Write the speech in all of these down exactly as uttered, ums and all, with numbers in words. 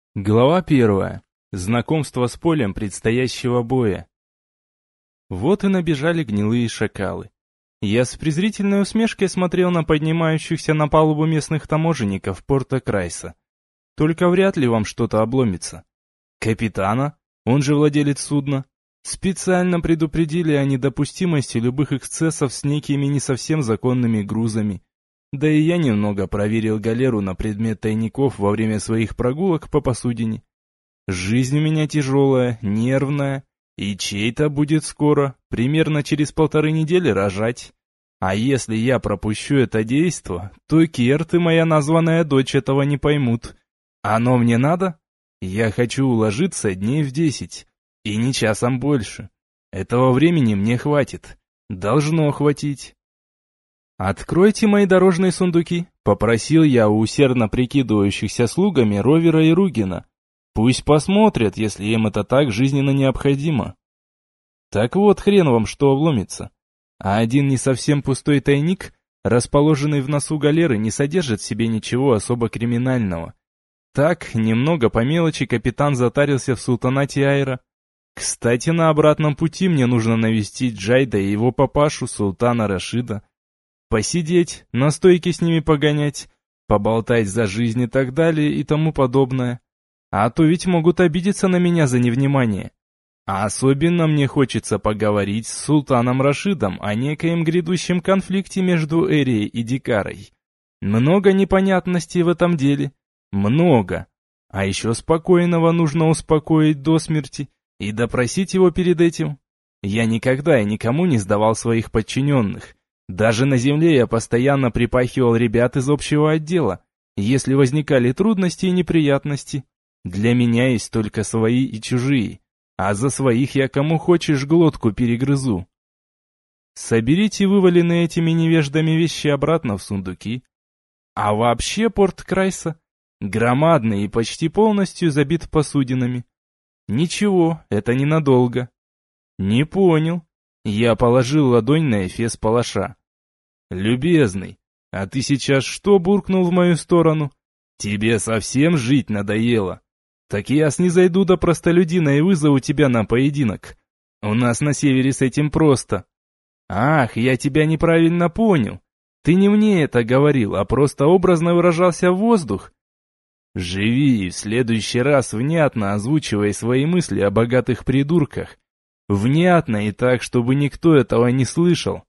Глава первая. Знакомство с полем предстоящего боя. Вот и набежали гнилые шакалы. Я с презрительной усмешкой смотрел на поднимающихся на палубу местных таможенников порта Крайса. Только вряд ли вам что-то обломится. Капитана, он же владелец судна, специально предупредили о недопустимости любых эксцессов с некими не совсем законными грузами. Да и я немного проверил галеру на предмет тайников во время своих прогулок по посудине. Жизнь у меня тяжелая, нервная, и чей-то будет скоро, примерно через полторы недели рожать. А если я пропущу это действо, то Керт и моя названная дочь этого не поймут. Оно мне надо? Я хочу уложиться дней в десять, и не часом больше. Этого времени мне хватит. Должно хватить. «Откройте мои дорожные сундуки», — попросил я у усердно прикидывающихся слугами Ровера и Ругина. «Пусть посмотрят, если им это так жизненно необходимо». Так вот, хрен вам что обломится. А один не совсем пустой тайник, расположенный в носу галеры, не содержит в себе ничего особо криминального. Так, немного по мелочи капитан затарился в султанате Айра. Кстати, на обратном пути мне нужно навестить Джайда и его папашу, султана Рашида. Посидеть, на стойке с ними погонять, поболтать за жизнь и так далее и тому подобное. А то ведь могут обидеться на меня за невнимание. А особенно мне хочется поговорить с султаном Рашидом о некоем грядущем конфликте между Эрией и Дикарой. Много непонятностей в этом деле. Много. А еще спокойного нужно успокоить до смерти и допросить его перед этим. Я никогда и никому не сдавал своих подчиненных. Даже на земле я постоянно припахивал ребят из общего отдела, если возникали трудности и неприятности. Для меня есть только свои и чужие, а за своих я кому хочешь глотку перегрызу. Соберите вываленные этими невеждами вещи обратно в сундуки. А вообще порт Крайса громадный и почти полностью забит посудинами. Ничего, это ненадолго. Не понял. Я положил ладонь на эфес палаша. «Любезный, а ты сейчас что буркнул в мою сторону? Тебе совсем жить надоело? Так я снизойду до простолюдина и вызову тебя на поединок. У нас на севере с этим просто». «Ах, я тебя неправильно понял. Ты не мне это говорил, а просто образно выражался в воздух. Живи и в следующий раз внятно озвучивай свои мысли о богатых придурках. Внятно и так, чтобы никто этого не слышал».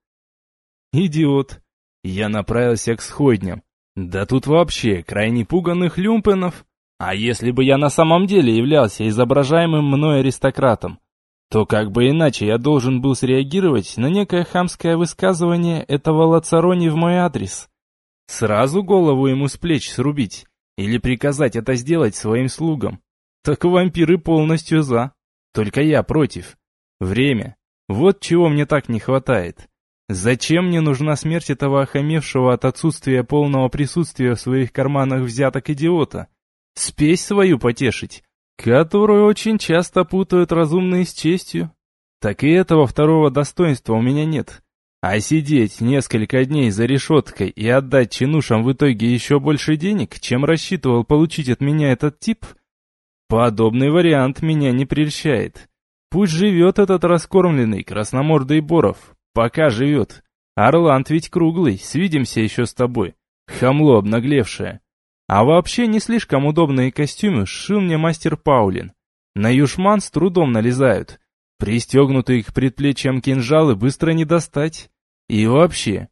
Идиот. Я направился к сходням. Да тут вообще крайне пуганых люмпенов. А если бы я на самом деле являлся изображаемым мной аристократом, то как бы иначе я должен был среагировать на некое хамское высказывание этого Лацарони в мой адрес? Сразу голову ему с плеч срубить? Или приказать это сделать своим слугам? Так вампиры полностью за. Только я против. Время. Вот чего мне так не хватает. Зачем мне нужна смерть этого охамевшего от отсутствия полного присутствия в своих карманах взяток идиота? Спесь свою потешить, которую очень часто путают разумные с честью. Так и этого второго достоинства у меня нет. А сидеть несколько дней за решеткой и отдать чинушам в итоге еще больше денег, чем рассчитывал получить от меня этот тип? Подобный вариант меня не прельщает. Пусть живет этот раскормленный красномордый Боров. Пока живет. Орланд ведь круглый, свидимся еще с тобой. Хамло обнаглевшее. А вообще не слишком удобные костюмы сшил мне мастер Паулин. На юшман с трудом налезают. Пристегнутые к предплечьям кинжалы быстро не достать. И вообще...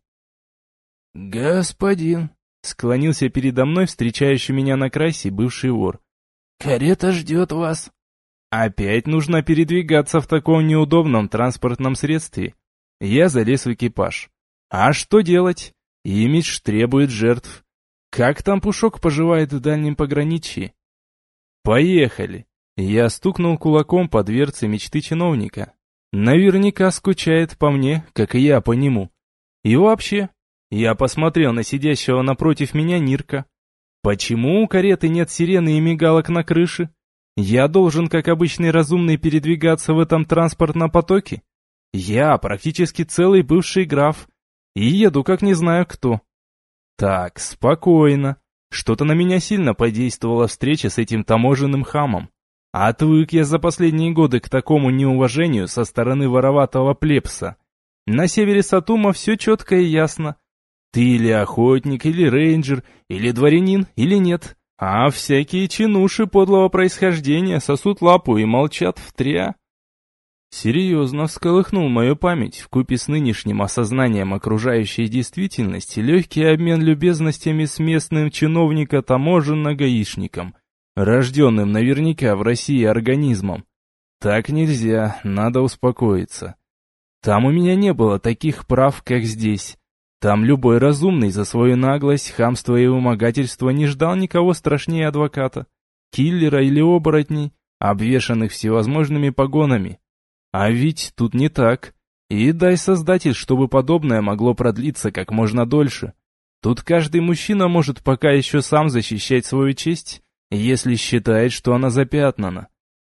«Господин», — склонился передо мной встречающий меня на Крайсе бывший вор. «Карета ждет вас». Опять нужно передвигаться в таком неудобном транспортном средстве. Я залез в экипаж. А что делать? Имидж требует жертв. Как там Пушок поживает в дальнем пограничье? Поехали. Я стукнул кулаком по дверце мечты чиновника. Наверняка скучает по мне, как и я по нему. И вообще, я посмотрел на сидящего напротив меня Нирка. Почему у кареты нет сирены и мигалок на крыше? Я должен, как обычный разумный, передвигаться в этом транспортном потоке? Я практически целый бывший граф, и еду как не знаю кто. Так, спокойно. Что-то на меня сильно подействовала встреча с этим таможенным хамом. А отвык я за последние годы к такому неуважению со стороны вороватого плебса. На севере Сатума все четко и ясно. Ты или охотник, или рейнджер, или дворянин, или нет. А всякие чинуши подлого происхождения сосут лапу и молчат втря. Серьезно всколыхнул мою память вкупе с нынешним осознанием окружающей действительности легкий обмен любезностями с местным чиновника-таможенно-гаишником, рожденным наверняка в России организмом. Так нельзя, надо успокоиться. Там у меня не было таких прав, как здесь. Там любой разумный за свою наглость, хамство и вымогательство не ждал никого страшнее адвоката, киллера или оборотней, обвешанных всевозможными погонами. А ведь тут не так. И дай Создатель, чтобы подобное могло продлиться как можно дольше. Тут каждый мужчина может пока еще сам защищать свою честь, если считает, что она запятнана.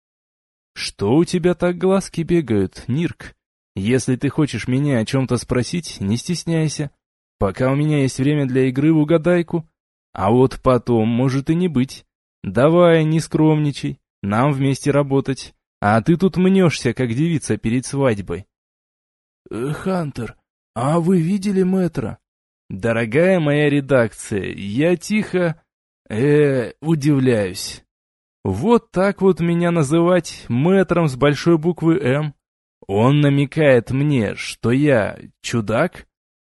Что у тебя так глазки бегают, Нирк? Если ты хочешь меня о чем-то спросить, не стесняйся. Пока у меня есть время для игры в угадайку. А вот потом может и не быть. Давай, не скромничай, нам вместе работать. А ты тут мнешься, как девица перед свадьбой. Э, Хантер, а вы видели мэтра? Дорогая моя редакция, я тихо... э удивляюсь. Вот так вот меня называть мэтром с большой буквы «М». Он намекает мне, что я чудак?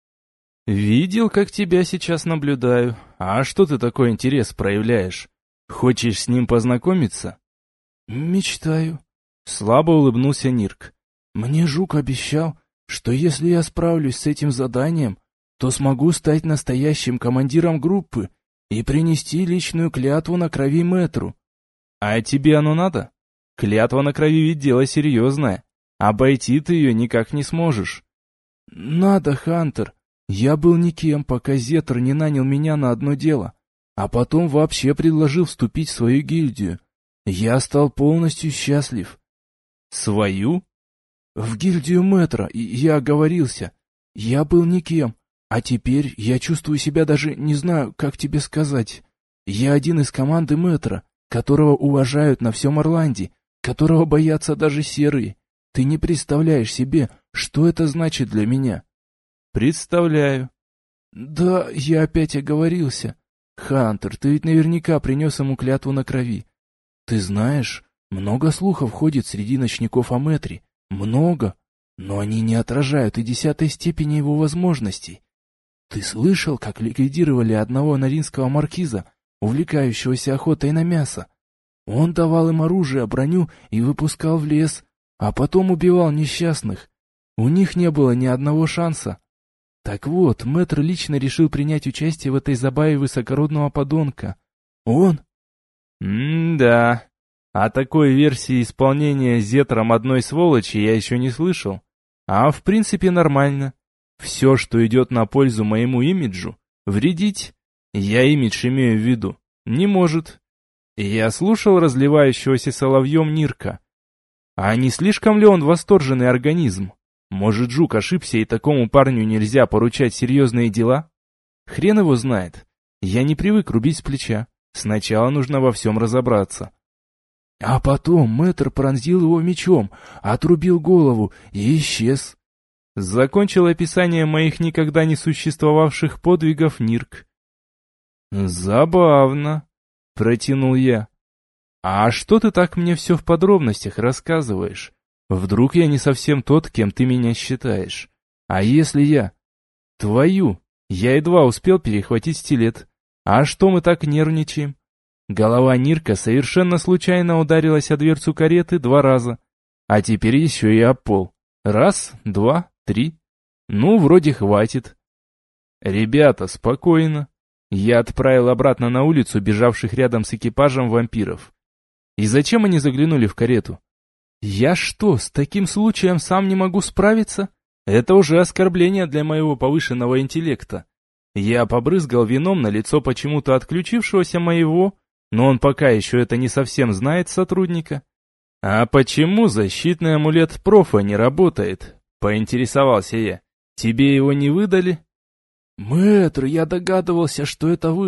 Видел, как тебя сейчас наблюдаю. А что ты такой интерес проявляешь? Хочешь с ним познакомиться? Мечтаю. Слабо улыбнулся Нирк. Мне Жук обещал, что если я справлюсь с этим заданием, то смогу стать настоящим командиром группы и принести личную клятву на крови мэтру. А тебе оно надо? Клятва на крови ведь дело серьезное. Обойти ты ее никак не сможешь. Надо, Хантер. Я был никем, пока Зетр не нанял меня на одно дело, а потом вообще предложил вступить в свою гильдию. Я стал полностью счастлив. Свою? В гильдию мэтра, и я оговорился. Я был никем, а теперь я чувствую себя даже, не знаю, как тебе сказать. Я один из команды мэтра, которого уважают на всем Орланде, которого боятся даже серые. Ты не представляешь себе, что это значит для меня. Представляю. Да, я опять оговорился. Хантер, ты ведь наверняка принес ему клятву на крови. Ты знаешь, много слухов ходит среди ночников о мэтре. Много. Но они не отражают и десятой степени его возможностей. Ты слышал, как ликвидировали одного наринского маркиза, увлекающегося охотой на мясо? Он давал им оружие, броню и выпускал в лес, а потом убивал несчастных. У них не было ни одного шанса. Так вот, мэтр лично решил принять участие в этой забаве высокородного подонка. Он... М-да. О такой версии исполнения Зетром одной сволочи я еще не слышал. А в принципе нормально. Все, что идет на пользу моему имиджу, вредить, я имидж имею в виду, не может. Я слушал разливающегося соловьем Нирка. А не слишком ли он восторженный организм? Может, Жук ошибся, и такому парню нельзя поручать серьезные дела? Хрен его знает. Я не привык рубить с плеча. Сначала нужно во всем разобраться. А потом мэтр пронзил его мечом, отрубил голову и исчез. Закончил описание моих никогда не существовавших подвигов Нирк. Забавно, протянул я. А что ты так мне все в подробностях рассказываешь? Вдруг я не совсем тот, кем ты меня считаешь. А если я? Твою. Я едва успел перехватить стилет. А что мы так нервничаем? Голова Нирка совершенно случайно ударилась о дверцу кареты два раза. А теперь еще и об пол. Раз, два, три. Ну, вроде хватит. Ребята, спокойно. Я отправил обратно на улицу бежавших рядом с экипажем вампиров. И зачем они заглянули в карету? Я что, с таким случаем сам не могу справиться? Это уже оскорбление для моего повышенного интеллекта. Я побрызгал вином на лицо почему-то отключившегося моего, но он пока еще это не совсем знает сотрудника. А почему защитный амулет профа не работает? Поинтересовался я. Тебе его не выдали? Мэтр, я догадывался, что это вы.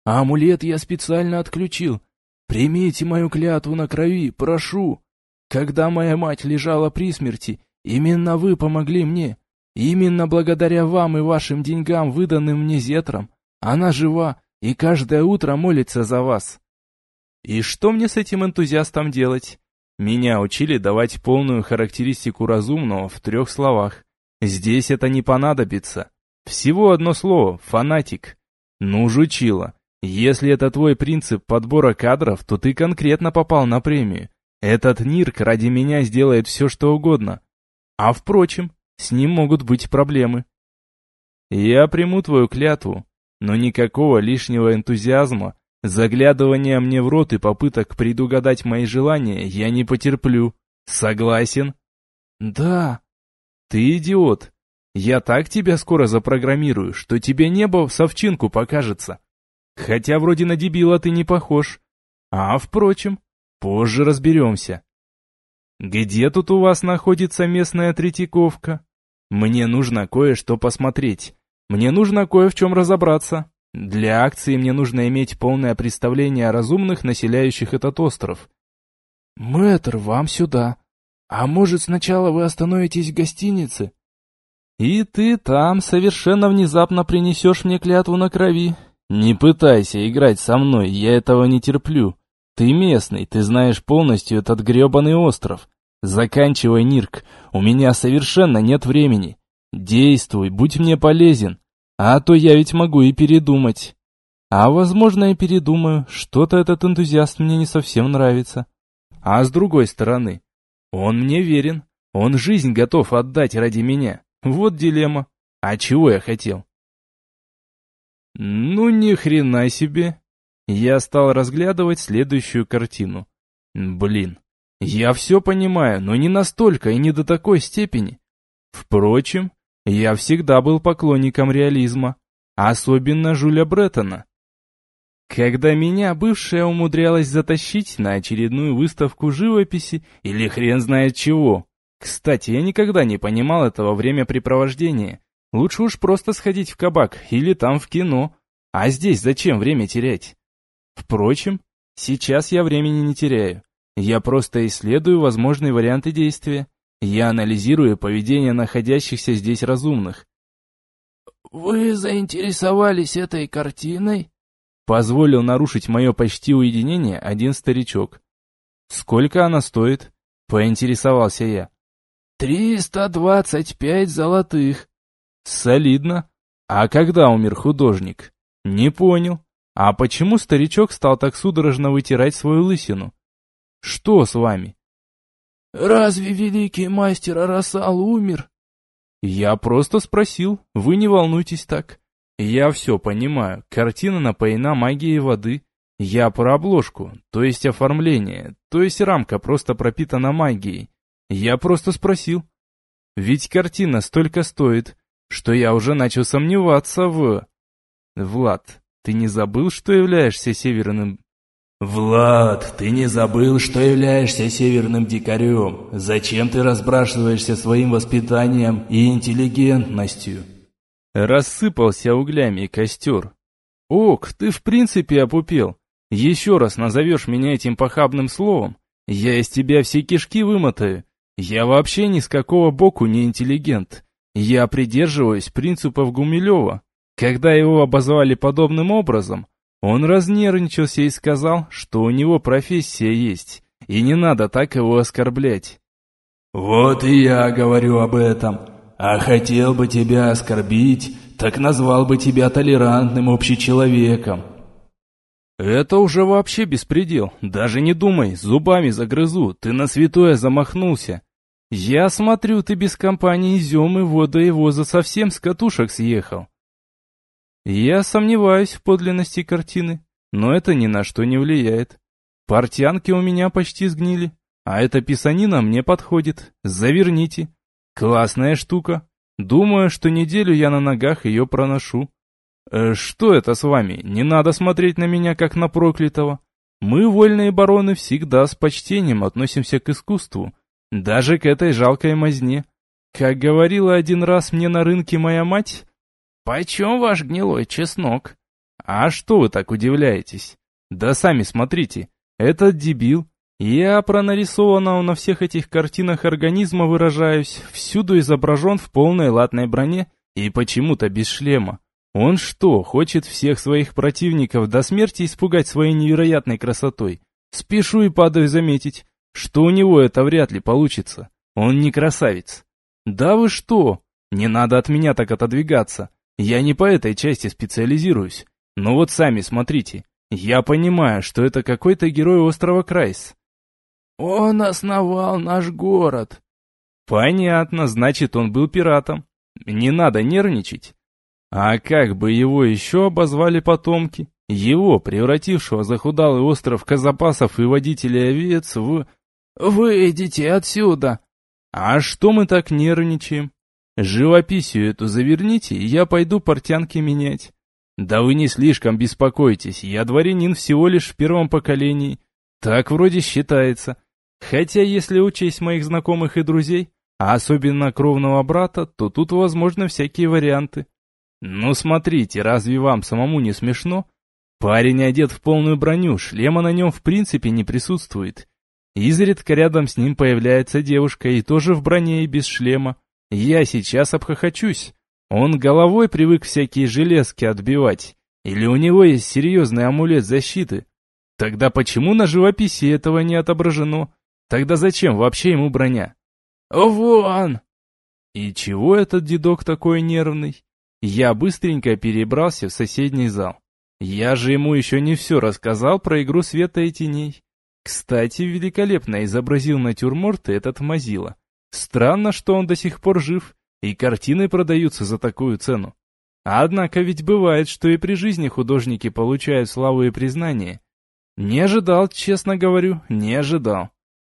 А амулет я специально отключил. Примите мою клятву на крови, прошу. Когда моя мать лежала при смерти, именно вы помогли мне. Именно благодаря вам и вашим деньгам, выданным мне Зетром, она жива и каждое утро молится за вас. И что мне с этим энтузиастом делать? Меня учили давать полную характеристику разумного в трех словах. Здесь это не понадобится. Всего одно слово — фанатик. Ну, жучила, если это твой принцип подбора кадров, то ты конкретно попал на премию. Этот Нирк ради меня сделает все, что угодно. А впрочем, с ним могут быть проблемы. Я приму твою клятву, но никакого лишнего энтузиазма, заглядывания мне в рот и попыток предугадать мои желания я не потерплю. Согласен? Да. Ты идиот. Я так тебя скоро запрограммирую, что тебе небо в совчинку покажется. Хотя вроде на дебила ты не похож. А, впрочем, позже разберемся. Где тут у вас находится местная Третьяковка? Мне нужно кое-что посмотреть. Мне нужно кое в чем разобраться. Для акции мне нужно иметь полное представление о разумных, населяющих этот остров. Мэтр, вам сюда. А может, сначала вы остановитесь в гостинице? И ты там совершенно внезапно принесешь мне клятву на крови. Не пытайся играть со мной, я этого не терплю. Ты местный, ты знаешь полностью этот гребаный остров. Заканчивай, Нирк, у меня совершенно нет времени. Действуй, будь мне полезен, а то я ведь могу и передумать. А возможно, и передумаю, что-то этот энтузиаст мне не совсем нравится. А с другой стороны, он мне верен, он жизнь готов отдать ради меня. Вот дилемма. А чего я хотел? Ну, ни хрена себе. Я стал разглядывать следующую картину. Блин, я все понимаю, но не настолько и не до такой степени. Впрочем, я всегда был поклонником реализма, особенно Жюля Бреттона. Когда меня бывшая умудрялась затащить на очередную выставку живописи или хрен знает чего. Кстати, я никогда не понимал этого времяпрепровождения. Лучше уж просто сходить в кабак или там в кино. А здесь зачем время терять? Впрочем, сейчас я времени не теряю. Я просто исследую возможные варианты действия. Я анализирую поведение находящихся здесь разумных. «Вы заинтересовались этой картиной?» Позволил нарушить мое почти уединение один старичок. «Сколько она стоит?» — поинтересовался я. «Триста двадцать пять золотых». «Солидно. А когда умер художник?» «Не понял. А почему старичок стал так судорожно вытирать свою лысину? Что с вами?» «Разве великий мастер Арасал умер?» «Я просто спросил, вы не волнуйтесь так. Я все понимаю, картина напоена магией воды. Я про обложку, то есть оформление, то есть рамка просто пропитана магией. Я просто спросил. Ведь картина столько стоит, что я уже начал сомневаться в... Влад, ты не забыл, что являешься северным... «Влад, ты не забыл, что являешься северным дикарем? Зачем ты разбрасываешься своим воспитанием и интеллигентностью?» Рассыпался углями костер. «Ок, ты в принципе опупел. Еще раз назовешь меня этим похабным словом, я из тебя все кишки вымотаю. Я вообще ни с какого боку не интеллигент. Я придерживаюсь принципов Гумилева. Когда его обозвали подобным образом, он разнервничался и сказал, что у него профессия есть, и не надо так его оскорблять». «Вот и я говорю об этом. А хотел бы тебя оскорбить, так назвал бы тебя толерантным общечеловеком». «Это уже вообще беспредел. Даже не думай, зубами загрызу, ты на святое замахнулся. Я смотрю, ты без компании Земы, Вода и Воза совсем с катушек съехал». Я сомневаюсь в подлинности картины, но это ни на что не влияет. Портянки у меня почти сгнили, а эта писанина мне подходит. Заверните. Классная штука. Думаю, что неделю я на ногах ее проношу. Э, что это с вами? Не надо смотреть на меня, как на проклятого. Мы, вольные бароны, всегда с почтением относимся к искусству, даже к этой жалкой мазне. Как говорила один раз мне на рынке моя мать... «Почем ваш гнилой чеснок?» А что вы так удивляетесь? Да сами смотрите, этот дебил, я про нарисованного на всех этих картинах организма выражаюсь, всюду изображен в полной латной броне и почему-то без шлема. Он что, хочет всех своих противников до смерти испугать своей невероятной красотой? Спешу и падаю заметить, что у него это вряд ли получится. Он не красавец. Да вы что? Не надо от меня так отодвигаться. Я не по этой части специализируюсь. Но вот сами смотрите. Я понимаю, что это какой-то герой острова Крайс. Он основал наш город. Понятно, значит, он был пиратом. Не надо нервничать. А как бы его еще обозвали потомки? Его, превратившего захудалый остров Казапасов и водителей овец в... Выйдите отсюда! А что мы так нервничаем? Живописью эту заверните, и я пойду портянки менять. Да вы не слишком беспокойтесь, я дворянин всего лишь в первом поколении. Так вроде считается. Хотя, если учесть моих знакомых и друзей, а особенно кровного брата, то тут возможны всякие варианты. Ну смотрите, разве вам самому не смешно? Парень одет в полную броню, шлема на нем в принципе не присутствует. Изредка рядом с ним появляется девушка и тоже в броне и без шлема. Я сейчас обхохочусь. Он головой привык всякие железки отбивать. Или у него есть серьезный амулет защиты? Тогда почему на живописи этого не отображено? Тогда зачем вообще ему броня? Вон! И чего этот дедок такой нервный? Я быстренько перебрался в соседний зал. Я же ему еще не все рассказал про игру света и теней. Кстати, великолепно изобразил натюрморт этот Мазила. Странно, что он до сих пор жив, и картины продаются за такую цену. Однако ведь бывает, что и при жизни художники получают славу и признание. Не ожидал, честно говорю, не ожидал.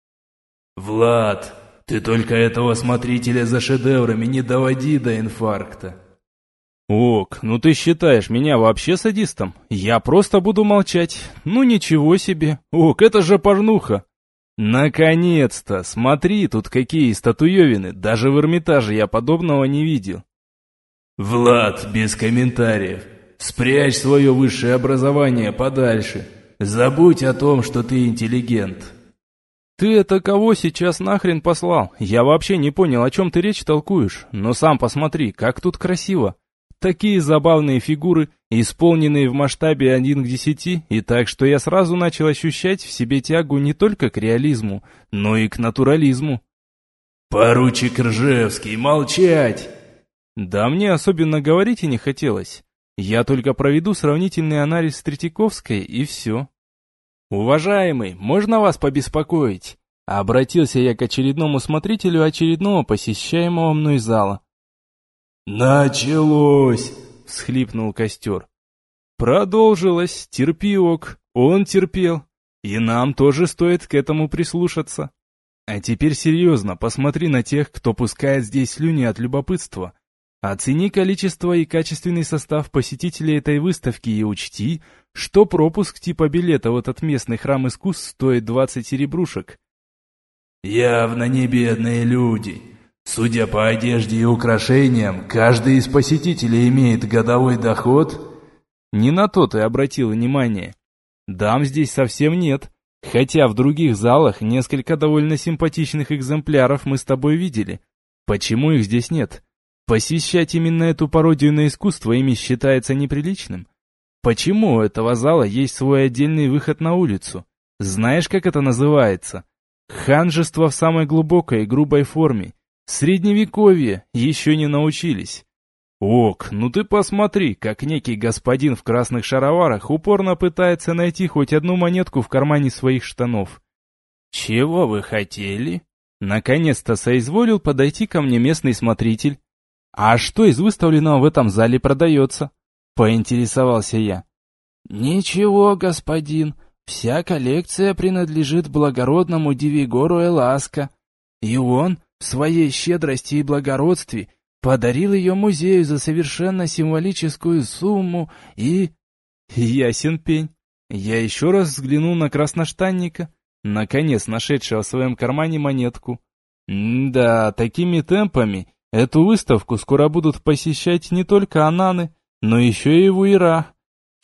«Влад, ты только этого смотрителя за шедеврами не доводи до инфаркта». «Ок, ну ты считаешь меня вообще садистом? Я просто буду молчать. Ну ничего себе. Ок, это же порнуха. Наконец-то, смотри, тут какие статуевины. Даже в Эрмитаже я подобного не видел». «Влад, без комментариев. Спрячь свое высшее образование подальше. Забудь о том, что ты интеллигент». «Ты это кого сейчас нахрен послал? Я вообще не понял, о чем ты речь толкуешь. Но сам посмотри, как тут красиво. Такие забавные фигуры, исполненные в масштабе один к десяти, и так, что я сразу начал ощущать в себе тягу не только к реализму, но и к натурализму». «Поручик Ржевский, молчать!» Да мне особенно говорить и не хотелось. Я только проведу сравнительный анализ с Третьяковской, и все. «Уважаемый, можно вас побеспокоить?» Обратился я к очередному смотрителю очередного посещаемого мной зала. «Началось!» — всхлипнул Костер. «Продолжилось, терпи, ок, он терпел, и нам тоже стоит к этому прислушаться. А теперь серьезно, посмотри на тех, кто пускает здесь слюни от любопытства. Оцени количество и качественный состав посетителей этой выставки и учти, что пропуск типа билета в этот местный храм искусств стоит двадцать серебрушек». «Явно не бедные люди. Судя по одежде и украшениям, каждый из посетителей имеет годовой доход». «Не на то ты обратил внимание. Дам здесь совсем нет, хотя в других залах несколько довольно симпатичных экземпляров мы с тобой видели. Почему их здесь нет? Посещать именно эту пародию на искусство ими считается неприличным? Почему у этого зала есть свой отдельный выход на улицу? Знаешь, как это называется? Ханжество в самой глубокой и грубой форме. Средневековье, еще не научились. Ок, ну ты посмотри, как некий господин в красных шароварах упорно пытается найти хоть одну монетку в кармане своих штанов. Чего вы хотели? Наконец-то соизволил подойти ко мне местный смотритель. А что из выставленного в этом зале продается? Поинтересовался я. Ничего, господин, вся коллекция принадлежит благородному Дивигору Эласко, и он в своей щедрости и благородстве подарил ее музею за совершенно символическую сумму и... Ясен пень. Я еще раз взглянул на красноштанника, наконец нашедшего в своем кармане монетку. М-да, такими темпами эту выставку скоро будут посещать не только ананы, но еще и вуера.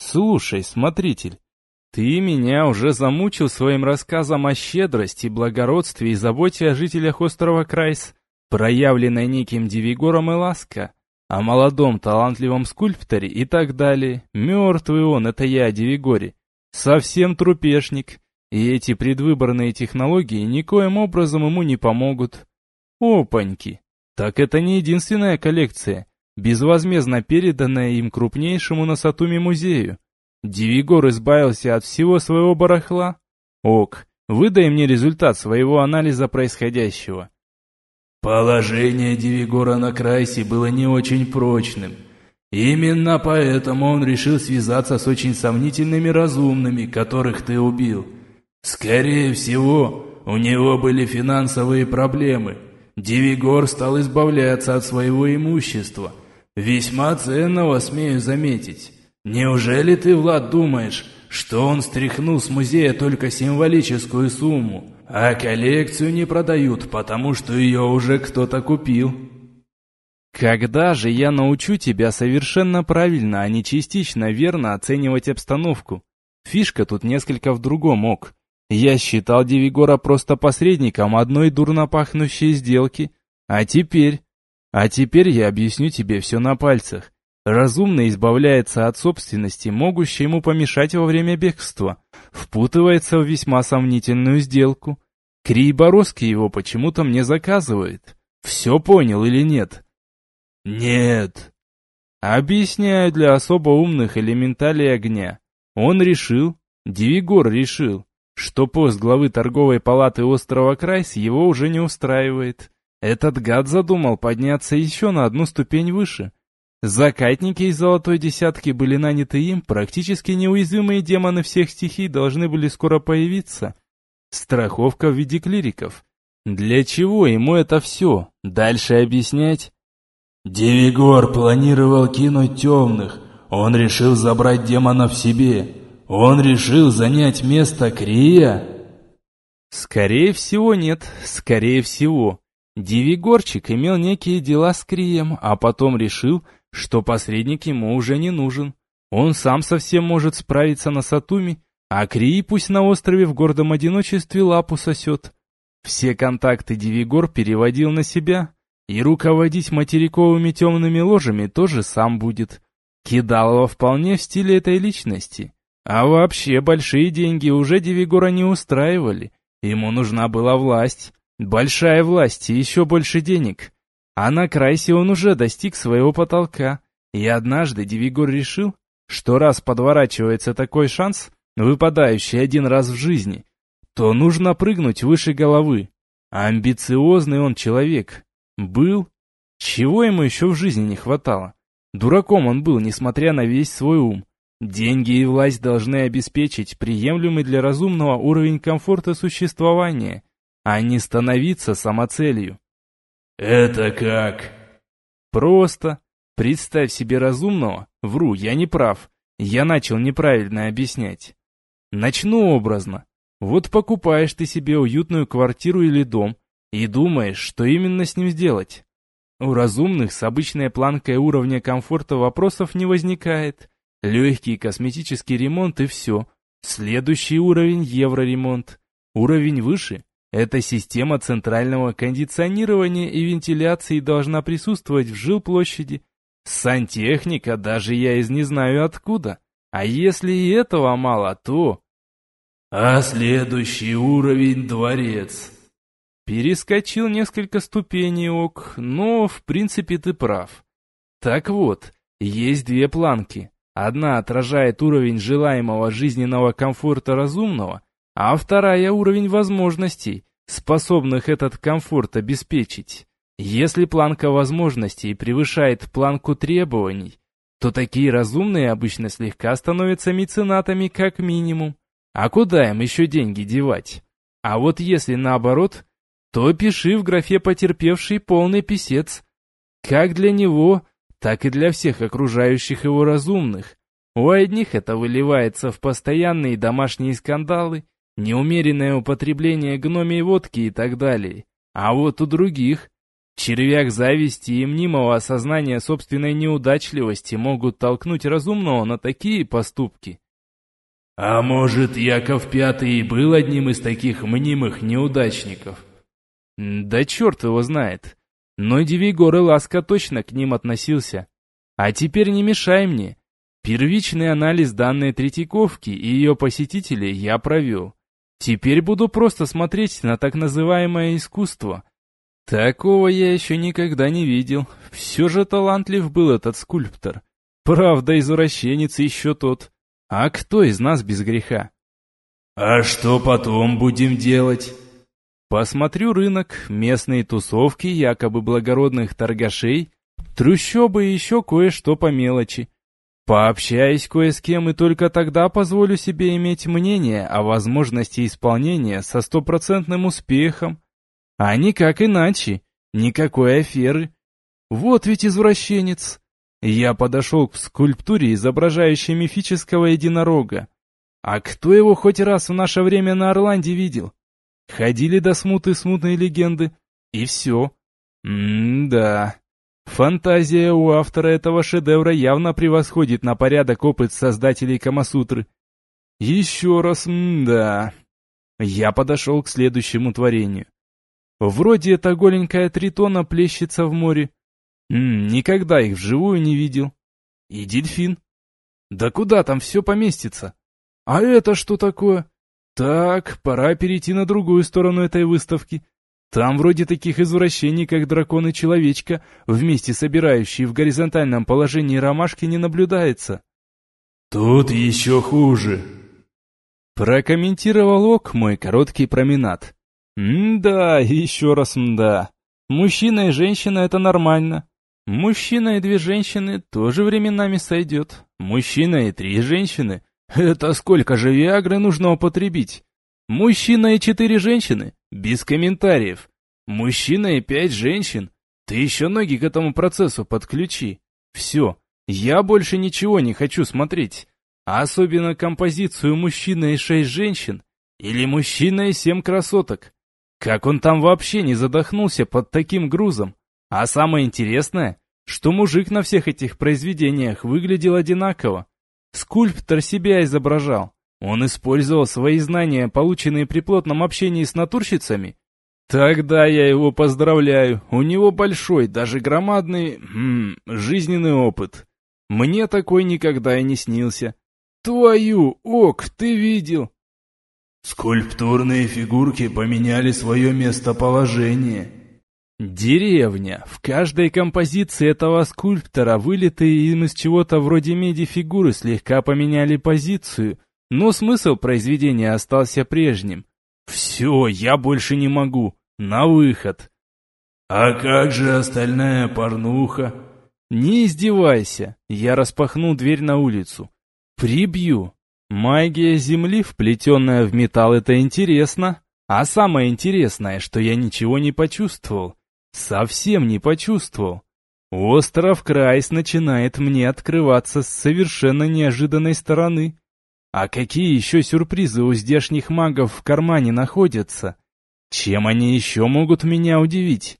Слушай, смотритель, ты меня уже замучил своим рассказом о щедрости, благородстве и заботе о жителях острова Крайс, проявленной неким Дивигором и Ласка, о молодом талантливом скульпторе и так далее. Мертвый он, это я, Дивигоре. Совсем трупешник, и эти предвыборные технологии никоим образом ему не помогут. Опаньки! Так это не единственная коллекция, безвозмездно переданная им крупнейшему на Сатуме музею. Дивигор избавился от всего своего барахла. Ок, выдай мне результат своего анализа происходящего. Положение Дивигора на Крайсе было не очень прочным. Именно поэтому он решил связаться с очень сомнительными разумными, которых ты убил. Скорее всего, у него были финансовые проблемы. Дивигор стал избавляться от своего имущества. Весьма ценного, смею заметить. Неужели ты, Влад, думаешь, что он стряхнул с музея только символическую сумму, а коллекцию не продают, потому что ее уже кто-то купил? Когда же я научу тебя совершенно правильно, а не частично верно оценивать обстановку? Фишка тут несколько в другом, ок. Я считал Дивигора просто посредником одной дурно пахнущей сделки. А теперь... А теперь я объясню тебе все на пальцах. Разумный избавляется от собственности, могущей ему помешать во время бегства. Впутывается в весьма сомнительную сделку. Крий-Боровский его почему-то мне заказывает. Все понял или нет? Нет. Объясняю для особо умных элементалей огня. Он решил, Дивигор решил, что пост главы торговой палаты острова Крайс его уже не устраивает. Этот гад задумал подняться еще на одну ступень выше. Закатники из золотой десятки были наняты им, практически неуязвимые демоны всех стихий должны были скоро появиться. Страховка в виде клириков. Для чего ему это все? Дальше объяснять? Дивигор планировал кинуть темных. Он решил забрать демонов себе. Он решил занять место Крия? Скорее всего нет, скорее всего. Дивигорчик имел некие дела с Крием, а потом решил, что посредник ему уже не нужен. Он сам совсем может справиться на Сатуме, а Крий пусть на острове в гордом одиночестве лапу сосет. Все контакты Дивигор переводил на себя, и руководить материковыми темными ложами тоже сам будет. Кидалово вполне в стиле этой личности. А вообще большие деньги уже Дивигора не устраивали. Ему нужна была власть. Большая власть и еще больше денег. А на Крайсе он уже достиг своего потолка. И однажды Дивигор решил, что раз подворачивается такой шанс, выпадающий один раз в жизни, то нужно прыгнуть выше головы. Амбициозный он человек. Был. Чего ему еще в жизни не хватало? Дураком он был, несмотря на весь свой ум. Деньги и власть должны обеспечить приемлемый для разумного уровень комфорта существования, а не становиться самоцелью. Это как? Просто. Представь себе разумного. Вру, я не прав. Я начал неправильно объяснять. Начну образно. Вот покупаешь ты себе уютную квартиру или дом и думаешь, что именно с ним сделать. У разумных с обычной планкой уровня комфорта вопросов не возникает. Легкий косметический ремонт и все. Следующий уровень – евроремонт. Уровень выше – это система центрального кондиционирования и вентиляции должна присутствовать в жилплощади. Сантехника даже я из не знаю откуда. А если и этого мало, то... А следующий уровень – дворец. Перескочил несколько ступеней, ок, но в принципе ты прав. Так вот, есть две планки. Одна отражает уровень желаемого жизненного комфорта разумного, а вторая уровень возможностей, способных этот комфорт обеспечить. Если планка возможностей превышает планку требований, то такие разумные обычно слегка становятся меценатами как минимум. А куда им еще деньги девать? А вот если наоборот, то пиши в графе «потерпевший» полный писец. Как для него, так и для всех окружающих его разумных. У одних это выливается в постоянные домашние скандалы, неумеренное употребление гномей водки и так далее. А вот у других Червяк зависти и мнимого осознания собственной неудачливости могут толкнуть разумного на такие поступки. А может, Яков Пятый и был одним из таких мнимых неудачников? Да черт его знает. Но Дивигор и Ласка точно к ним относился. А теперь не мешай мне. Первичный анализ данной Третьяковки и ее посетителей я провел. Теперь буду просто смотреть на так называемое искусство. Такого я еще никогда не видел. Все же талантлив был этот скульптор. Правда, извращенец еще тот. А кто из нас без греха? А что потом будем делать? Посмотрю рынок, местные тусовки якобы благородных торгашей, трущобы и еще кое-что по мелочи. Пообщаюсь кое с кем и только тогда позволю себе иметь мнение о возможности исполнения со стопроцентным успехом. А никак иначе, никакой аферы. Вот ведь извращенец. Я подошел к скульптуре, изображающей мифического единорога. А кто его хоть раз в наше время на Орланде видел? Ходили до смуты смутные легенды, и все. М-да. Фантазия у автора этого шедевра явно превосходит на порядок опыт создателей Камасутры. Еще раз м-да. Я подошел к следующему творению. Вроде эта голенькая тритона плещется в море. М, никогда их вживую не видел. И дельфин. Да куда там все поместится? А это что такое? Так, пора перейти на другую сторону этой выставки. Там вроде таких извращений, как дракон и человечка, вместе собирающие в горизонтальном положении ромашки, не наблюдается. Тут еще хуже. Прокомментировал Ок мой короткий променад. М-да, еще раз м-да. Мужчина и женщина — это нормально. Мужчина и две женщины тоже временами сойдет. Мужчина и три женщины — это сколько же виагры нужно употребить? Мужчина и четыре женщины — без комментариев. Мужчина и пять женщин — ты еще ноги к этому процессу подключи. Все, я больше ничего не хочу смотреть. А особенно композицию мужчина и шесть женщин или мужчина и семь красоток. Как он там вообще не задохнулся под таким грузом? А самое интересное, что мужик на всех этих произведениях выглядел одинаково. Скульптор себя изображал. Он использовал свои знания, полученные при плотном общении с натурщицами. Тогда я его поздравляю. У него большой, даже громадный, м, жизненный опыт. Мне такой никогда и не снился. Твою, Ок, ты видел? Скульптурные фигурки поменяли свое местоположение. Деревня. В каждой композиции этого скульптора вылитые им из чего-то вроде меди фигуры слегка поменяли позицию, но смысл произведения остался прежним. Все, я больше не могу. На выход. А как же остальная порнуха? Не издевайся. Я распахнул дверь на улицу. Прибью. Магия земли, вплетенная в металл, это интересно. А самое интересное, что я ничего не почувствовал. Совсем не почувствовал. Остров Крайс начинает мне открываться с совершенно неожиданной стороны. А какие еще сюрпризы у здешних магов в кармане находятся? Чем они еще могут меня удивить?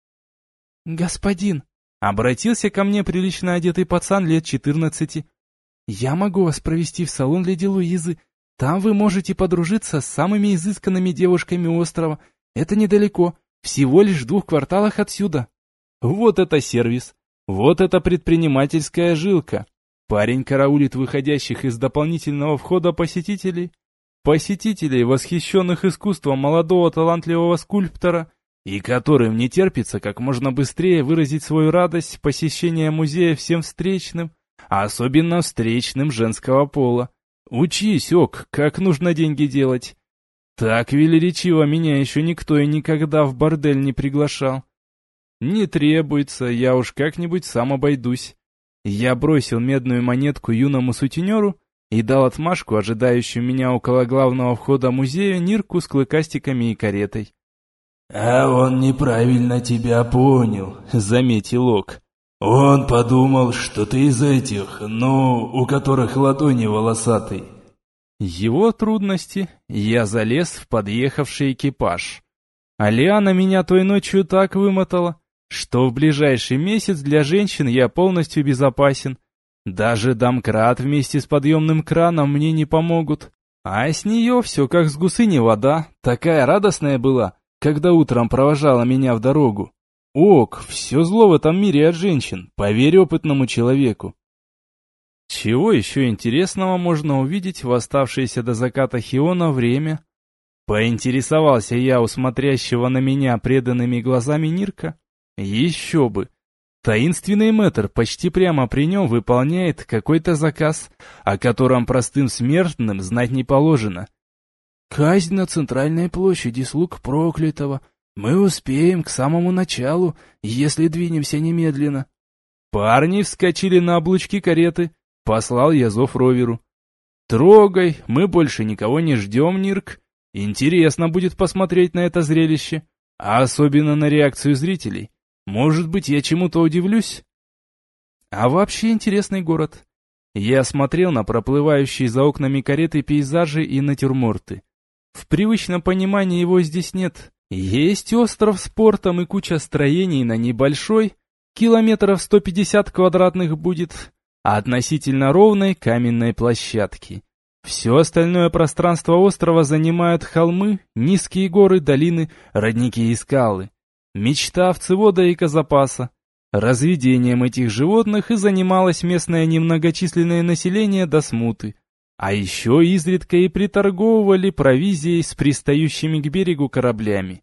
«Господин», — обратился ко мне прилично одетый пацан лет четырнадцати, «я могу вас провести в салон леди Луизы. Там вы можете подружиться с самыми изысканными девушками острова. Это недалеко, всего лишь в двух кварталах отсюда». Вот это сервис, вот это предпринимательская жилка. Парень караулит выходящих из дополнительного входа посетителей. Посетителей, восхищенных искусством молодого талантливого скульптора, и которым не терпится как можно быстрее выразить свою радость посещения музея всем встречным, а особенно встречным женского пола. Учись, Ок, как нужно деньги делать. Так велеречиво меня еще никто и никогда в бордель не приглашал. Не требуется, я уж как-нибудь сам обойдусь. Я бросил медную монетку юному сутенеру и дал отмашку ожидающую меня около главного входа музея Нирку с клыкастиками и каретой. «А он неправильно тебя понял», — заметил Ок. «Он подумал, что ты из этих, ну, у которых ладони волосатые». Его трудности. Я залез в подъехавший экипаж. А Лиана меня той ночью так вымотала, что в ближайший месяц для женщин я полностью безопасен. Даже домкрат вместе с подъемным краном мне не помогут. А с нее все как с гусыни вода, такая радостная была, когда утром провожала меня в дорогу. Ок, все зло в этом мире от женщин, поверь опытному человеку. Чего еще интересного можно увидеть в оставшееся до заката Хиона время? Поинтересовался я у смотрящего на меня преданными глазами Нирка. Еще бы! Таинственный мэтр почти прямо при нем выполняет какой-то заказ, о котором простым смертным знать не положено. «Казнь на центральной площади слуг проклятого. Мы успеем к самому началу, если двинемся немедленно». Парни вскочили на облучки кареты. Послал я зов роверу. «Трогай, мы больше никого не ждем, Нирк. Интересно будет посмотреть на это зрелище, а особенно на реакцию зрителей. Может быть, я чему-то удивлюсь?» А вообще интересный город. Я смотрел на проплывающие за окнами кареты пейзажи и натюрморты. В привычном понимании его здесь нет. Есть остров с портом и куча строений на небольшой, километров сто пятьдесят квадратных будет, относительно ровной каменной площадке. Все остальное пространство острова занимают холмы, низкие горы, долины, родники и скалы. Мечта овцевода и козапаса. Разведением этих животных и занималось местное немногочисленное население до смуты. А еще изредка и приторговывали провизией с пристающими к берегу кораблями.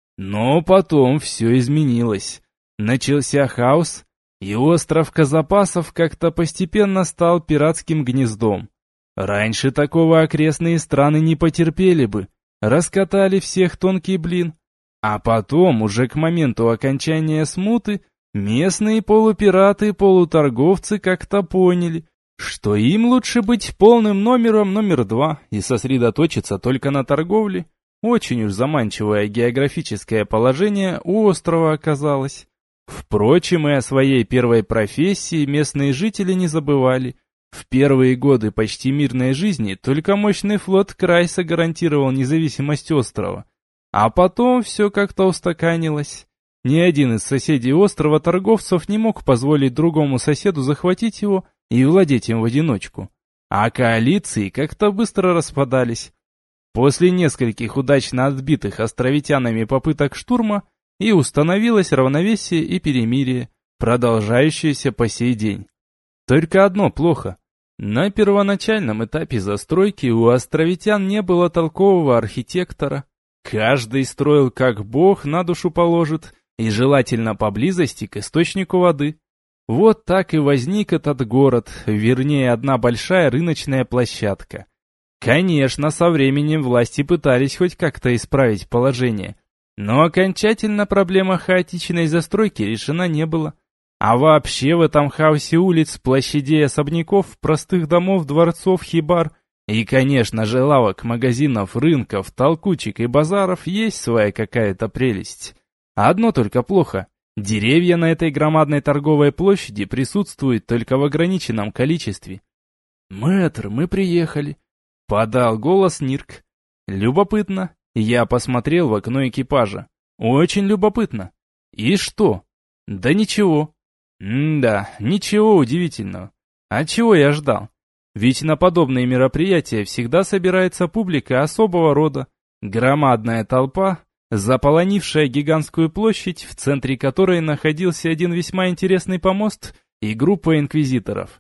Но потом все изменилось. Начался хаос, и остров Козапасов как-то постепенно стал пиратским гнездом. Раньше такого окрестные страны не потерпели бы, раскатали всех тонкий блин. А потом, уже к моменту окончания смуты, местные полупираты, полуторговцы как-то поняли, что им лучше быть полным номером номер два и сосредоточиться только на торговле. Очень уж заманчивое географическое положение у острова оказалось. Впрочем, и о своей первой профессии местные жители не забывали. В первые годы почти мирной жизни только мощный флот Крайса гарантировал независимость острова. А потом все как-то устаканилось. Ни один из соседей острова торговцев не мог позволить другому соседу захватить его и владеть им в одиночку. А коалиции как-то быстро распадались. После нескольких удачно отбитых островитянами попыток штурма и установилось равновесие и перемирие, продолжающееся по сей день. Только одно плохо. На первоначальном этапе застройки у островитян не было толкового архитектора. Каждый строил как бог на душу положит, и желательно поблизости к источнику воды. Вот так и возник этот город, вернее, одна большая рыночная площадка. Конечно, со временем власти пытались хоть как-то исправить положение, но окончательно проблема хаотичной застройки решена не была. А вообще в этом хаосе улиц, площадей, особняков, простых домов, дворцов, хибар и, конечно же, лавок, магазинов, рынков, толкучек и базаров есть своя какая-то прелесть. Одно только плохо. Деревья на этой громадной торговой площади присутствуют только в ограниченном количестве. «Мэтр, мы приехали», — подал голос Нирк. «Любопытно». Я посмотрел в окно экипажа. «Очень любопытно». «И что?» «Да ничего». М-да, ничего удивительного. А чего я ждал? Ведь на подобные мероприятия всегда собирается публика особого рода. Громадная толпа, заполонившая гигантскую площадь, в центре которой находился один весьма интересный помост и группа инквизиторов.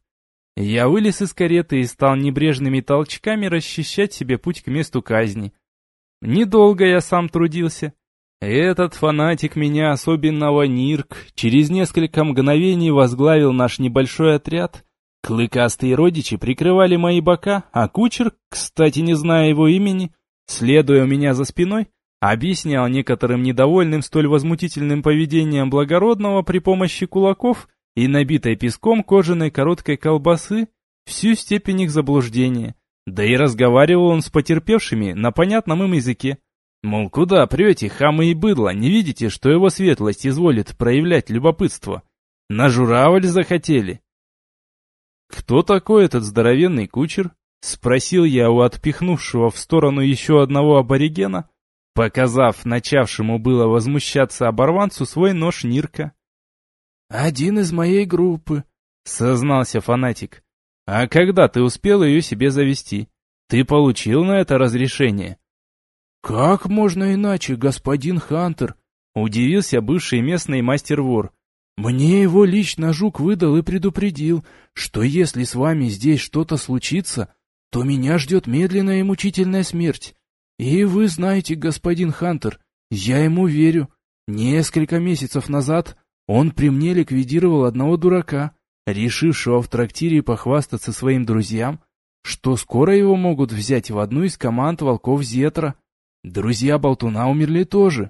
Я вылез из кареты и стал небрежными толчками расчищать себе путь к месту казни. Недолго я сам трудился. Этот фанатик меня особенного Нирк через несколько мгновений возглавил наш небольшой отряд. Клыкастые родичи прикрывали мои бока, а кучер, кстати, не зная его имени, следуя у меня за спиной, объяснял некоторым недовольным столь возмутительным поведением благородного при помощи кулаков и набитой песком кожаной короткой колбасы всю степень их заблуждения. Да и разговаривал он с потерпевшими на понятном им языке. Мол, куда прете, хамы и быдло, не видите, что его светлость изволит проявлять любопытство? На журавль захотели? «Кто такой этот здоровенный кучер?» — спросил я у отпихнувшего в сторону еще одного аборигена, показав начавшему было возмущаться оборванцу свой нож Нирка. Один из моей группы, сознался фанатик. А когда ты успел ее себе завести? Ты получил на это разрешение? Как можно иначе, господин Хантер? Удивился бывший местный мастер-вор. Мне его лично Жук выдал и предупредил, что если с вами здесь что-то случится, то меня ждет медленная и мучительная смерть. И вы знаете, господин Хантер, я ему верю. Несколько месяцев назад он при мне ликвидировал одного дурака, решившего в трактире похвастаться своим друзьям, что скоро его могут взять в одну из команд волков Зетра. Друзья болтуна умерли тоже.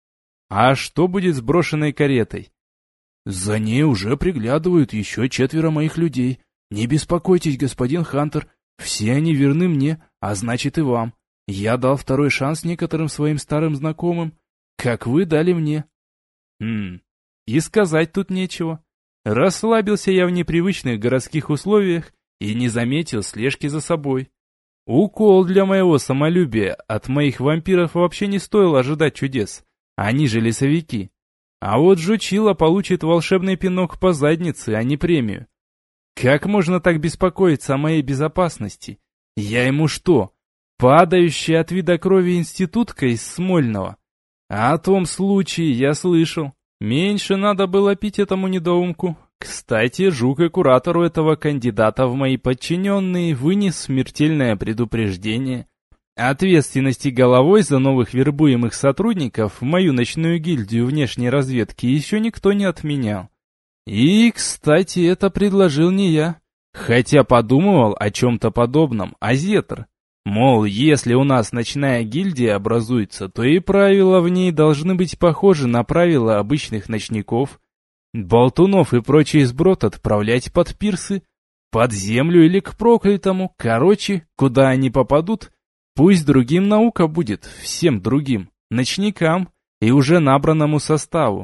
А что будет с брошенной каретой? За ней уже приглядывают еще четверо моих людей. Не беспокойтесь, господин Хантер, все они верны мне, а значит и вам. Я дал второй шанс некоторым своим старым знакомым, как вы дали мне. Хм, и сказать тут нечего. Расслабился я в непривычных городских условиях и не заметил слежки за собой. Укол для моего самолюбия, от моих вампиров вообще не стоило ожидать чудес. Они же лесовики. А вот жучила получит волшебный пинок по заднице, а не премию. Как можно так беспокоиться о моей безопасности? Я ему что, падающая от вида крови институтка из Смольного? А о том случае я слышал. Меньше надо было пить этому недоумку. Кстати, Жук и куратору этого кандидата в мои подчиненные вынес смертельное предупреждение. Ответственности головой за новых вербуемых сотрудников в мою ночную гильдию внешней разведки еще никто не отменял. И, кстати, это предложил не я, хотя подумывал о чем-то подобном, а Зетр. Мол, если у нас ночная гильдия образуется, то и правила в ней должны быть похожи на правила обычных ночников. Болтунов и прочий сброд отправлять под пирсы, под землю или к проклятому, короче, куда они попадут, пусть другим наука будет, всем другим, ночникам и уже набранному составу.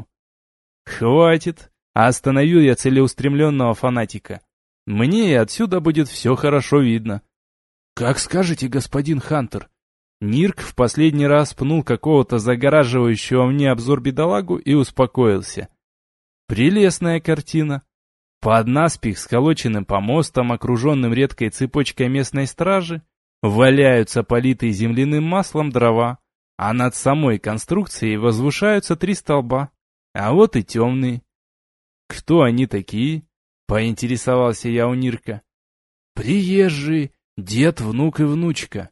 Хватит, остановил я целеустремленного фанатика. Мне и отсюда будет все хорошо видно. Как скажете, господин Хантер. Нирк в последний раз пнул какого-то загораживающего мне обзор бедолагу и успокоился. Прелестная картина. Под наспех сколоченным помостом, окруженным редкой цепочкой местной стражи, валяются политые земляным маслом дрова, а над самой конструкцией возвышаются три столба, а вот и темные. Кто они такие? Поинтересовался я у Нирка. Приезжие, дед, внук и внучка.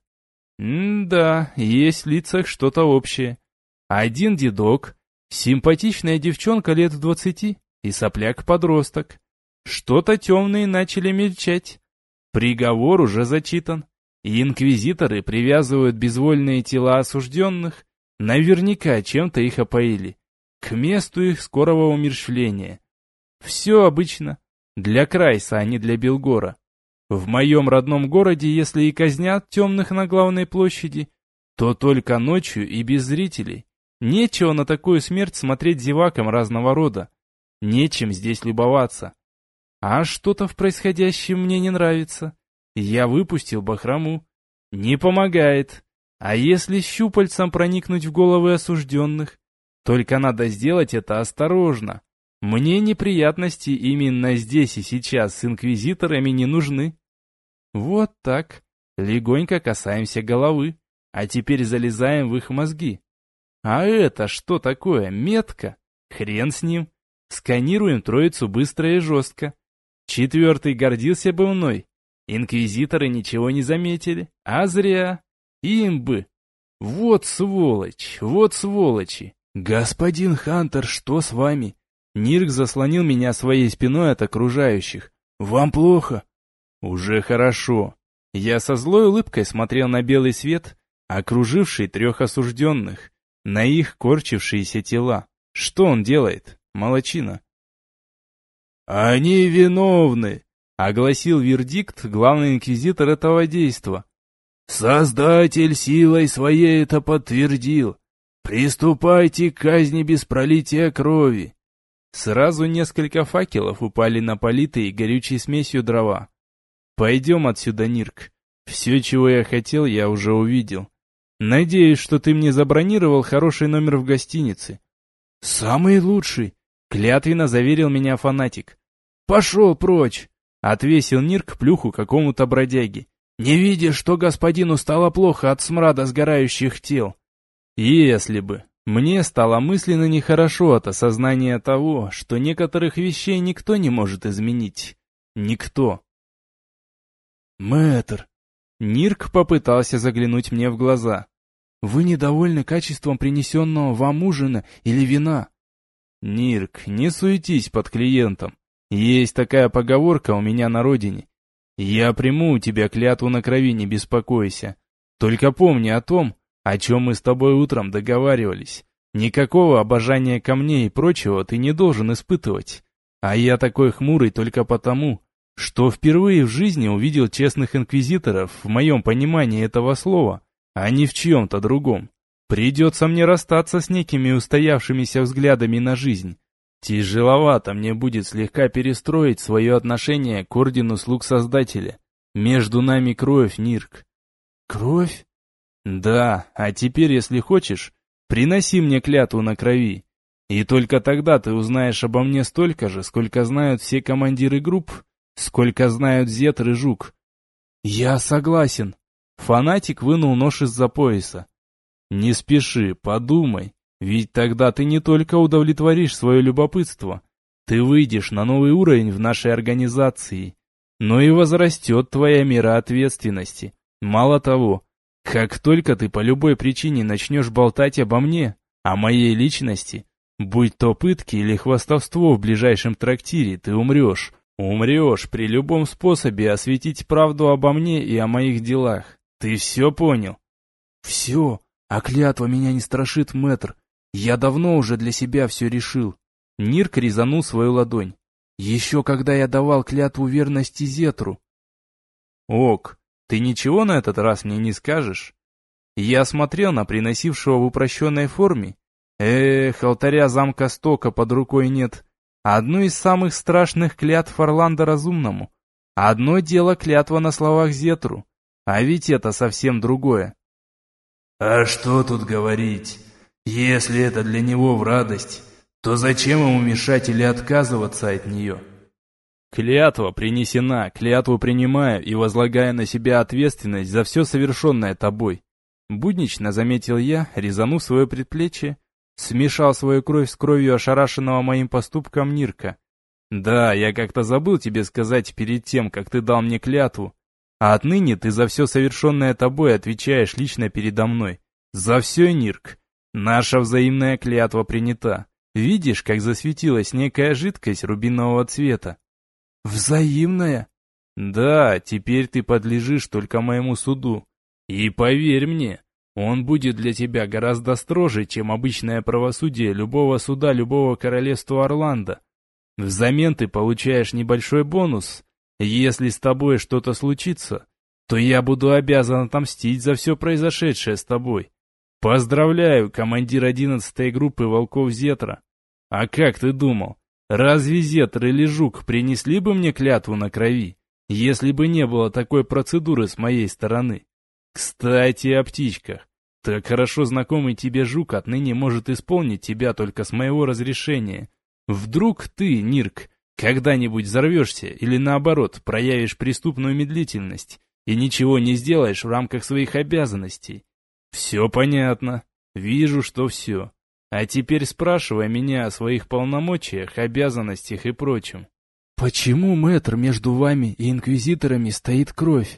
М-да, есть в лицах что-то общее. Один дедок, симпатичная девчонка лет в двадцати и сопляк-подросток. Что-то темные начали мельчать. Приговор уже зачитан, и инквизиторы привязывают безвольные тела осужденных, наверняка чем-то их опоили, к месту их скорого умерщвления. Все обычно, для Крайса, а не для Белгора. В моем родном городе, если и казнят темных на главной площади, то только ночью и без зрителей. Нечего на такую смерть смотреть зевакам разного рода. Нечем здесь любоваться. А что-то в происходящем мне не нравится. Я выпустил бахрому. Не помогает. А если щупальцем проникнуть в головы осужденных? Только надо сделать это осторожно. Мне неприятности именно здесь и сейчас с инквизиторами не нужны. Вот так. Легонько касаемся головы. А теперь залезаем в их мозги. А это что такое? Метка? Хрен с ним. Сканируем троицу быстро и жестко. Четвертый гордился бы мной. Инквизиторы ничего не заметили. А зря. Им бы. Вот сволочь, вот сволочи. Господин Хантер, что с вами? Нирк заслонил меня своей спиной от окружающих. Вам плохо? Уже хорошо. Я со злой улыбкой смотрел на белый свет, окруживший трех осужденных, на их корчившиеся тела. Что он делает, молодчина? «Они виновны», — огласил вердикт главный инквизитор этого действа. «Создатель силой своей это подтвердил. Приступайте к казни без пролития крови». Сразу несколько факелов упали на политые горючей смесью дрова. «Пойдем отсюда, Нирк. Все, чего я хотел, я уже увидел. Надеюсь, что ты мне забронировал хороший номер в гостинице». «Самый лучший. клятвенно заверил меня фанатик. «Пошел прочь!» — отвесил Нирк плюху какому-то бродяге. «Не видишь, что господину стало плохо от смрада сгорающих тел?» Если бы. Мне стало мысленно нехорошо от осознания того, что некоторых вещей никто не может изменить. Никто. «Мэтр!» Нирк попытался заглянуть мне в глаза. «Вы недовольны качеством принесенного вам ужина или вина?» «Нирк, не суетись под клиентом. Есть такая поговорка у меня на родине. Я приму у тебя клятву на крови, не беспокойся. Только помни о том, о чем мы с тобой утром договаривались. Никакого обожания ко мне и прочего ты не должен испытывать. А я такой хмурый только потому, что впервые в жизни увидел честных инквизиторов в моем понимании этого слова, а не в чьем-то другом. Придется мне расстаться с некими устоявшимися взглядами на жизнь. Тяжеловато мне будет слегка перестроить свое отношение к ордену слуг Создателя. Между нами кровь, Нирк». «Кровь?» «Да, а теперь, если хочешь, приноси мне клятву на крови. И только тогда ты узнаешь обо мне столько же, сколько знают все командиры групп, сколько знают Зетр и Жук». «Я согласен». Фанатик вынул нож из-за пояса. «Не спеши, подумай, ведь тогда ты не только удовлетворишь свое любопытство, ты выйдешь на новый уровень в нашей организации, но и возрастет твоя мера ответственности. Мало того, как только ты по любой причине начнешь болтать обо мне, о моей личности, будь то пытки или хвастовство в ближайшем трактире, ты умрешь. Умрешь при любом способе осветить правду обо мне и о моих делах. Ты все понял?» «Все, а клятва меня не страшит, мэтр. Я давно уже для себя все решил». Нирк резанул свою ладонь. «Еще когда я давал клятву верности Зетру». «Ок, ты ничего на этот раз мне не скажешь?» Я смотрел на приносившего в упрощенной форме. Эх, алтаря замка Стока под рукой нет. Одну из самых страшных клятв Орландо Разумному. Одно дело клятва на словах Зетру, а ведь это совсем другое. «А что тут говорить? Если это для него в радость, то зачем ему мешать или отказываться от нее?» «Клятва принесена, клятву принимаю и возлагаю на себя ответственность за все совершенное тобой». Буднично заметил я, резанув свое предплечье, смешал свою кровь с кровью ошарашенного моим поступком Нирка. «Да, я как-то забыл тебе сказать перед тем, как ты дал мне клятву. А отныне ты за все совершенное тобой отвечаешь лично передо мной. За все, Нирк. Наша взаимная клятва принята. Видишь, как засветилась некая жидкость рубинового цвета?» «Взаимная?» «Да, теперь ты подлежишь только моему суду. И поверь мне, он будет для тебя гораздо строже, чем обычное правосудие любого суда любого королевства Орландо. Взамен ты получаешь небольшой бонус. Если с тобой что-то случится, то я буду обязан отомстить за все произошедшее с тобой. Поздравляю, командир одиннадцатой группы волков Зетра. А как ты думал, разве Зетр или Жук принесли бы мне клятву на крови, если бы не было такой процедуры с моей стороны? Кстати, о птичках. Так хорошо знакомый тебе Жук отныне может исполнить тебя только с моего разрешения. Вдруг ты, Нирк, когда-нибудь взорвешься или наоборот проявишь преступную медлительность и ничего не сделаешь в рамках своих обязанностей. Все понятно. Вижу, что все. А теперь спрашивай меня о своих полномочиях, обязанностях и прочем». «Почему, мэтр, между вами и инквизиторами стоит кровь?»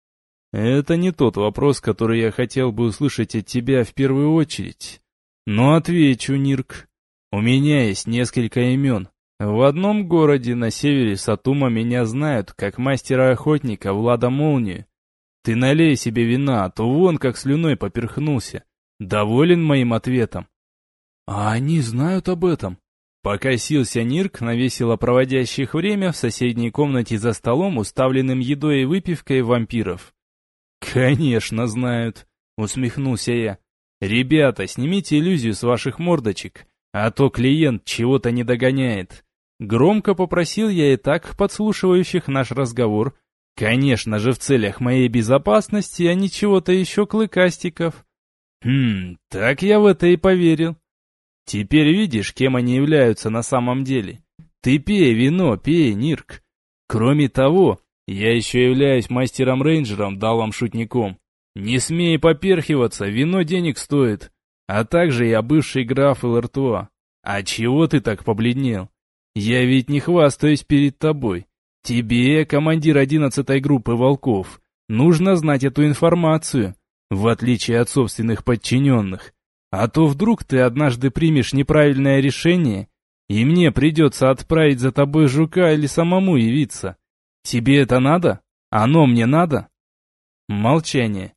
«Это не тот вопрос, который я хотел бы услышать от тебя в первую очередь. Но отвечу, Нирк. У меня есть несколько имен. В одном городе на севере Сатума меня знают как мастера-охотника Влада Молнию. Ты налей себе вина, а то вон как слюной поперхнулся. Доволен моим ответом?» «А они знают об этом?» Покосился Нирк на весело проводящих время в соседней комнате за столом, уставленным едой и выпивкой вампиров. «Конечно знают», — усмехнулся я. «Ребята, снимите иллюзию с ваших мордочек, а то клиент чего-то не догоняет». Громко попросил я и так подслушивающих наш разговор. Конечно же, в целях моей безопасности, а не чего-то еще клыкастиков. Хм, так я в это и поверил. Теперь видишь, кем они являются на самом деле. Ты пей вино, пей, Нирк. Кроме того, я еще являюсь мастером-рейнджером, далом-шутником. Не смей поперхиваться, вино денег стоит. А также я бывший граф Элартуа. А чего ты так побледнел? Я ведь не хвастаюсь перед тобой. Тебе, командир одиннадцатой группы волков, нужно знать эту информацию, в отличие от собственных подчиненных. А то вдруг ты однажды примешь неправильное решение, и мне придется отправить за тобой жука или самому явиться. Тебе это надо? Оно мне надо? Молчание.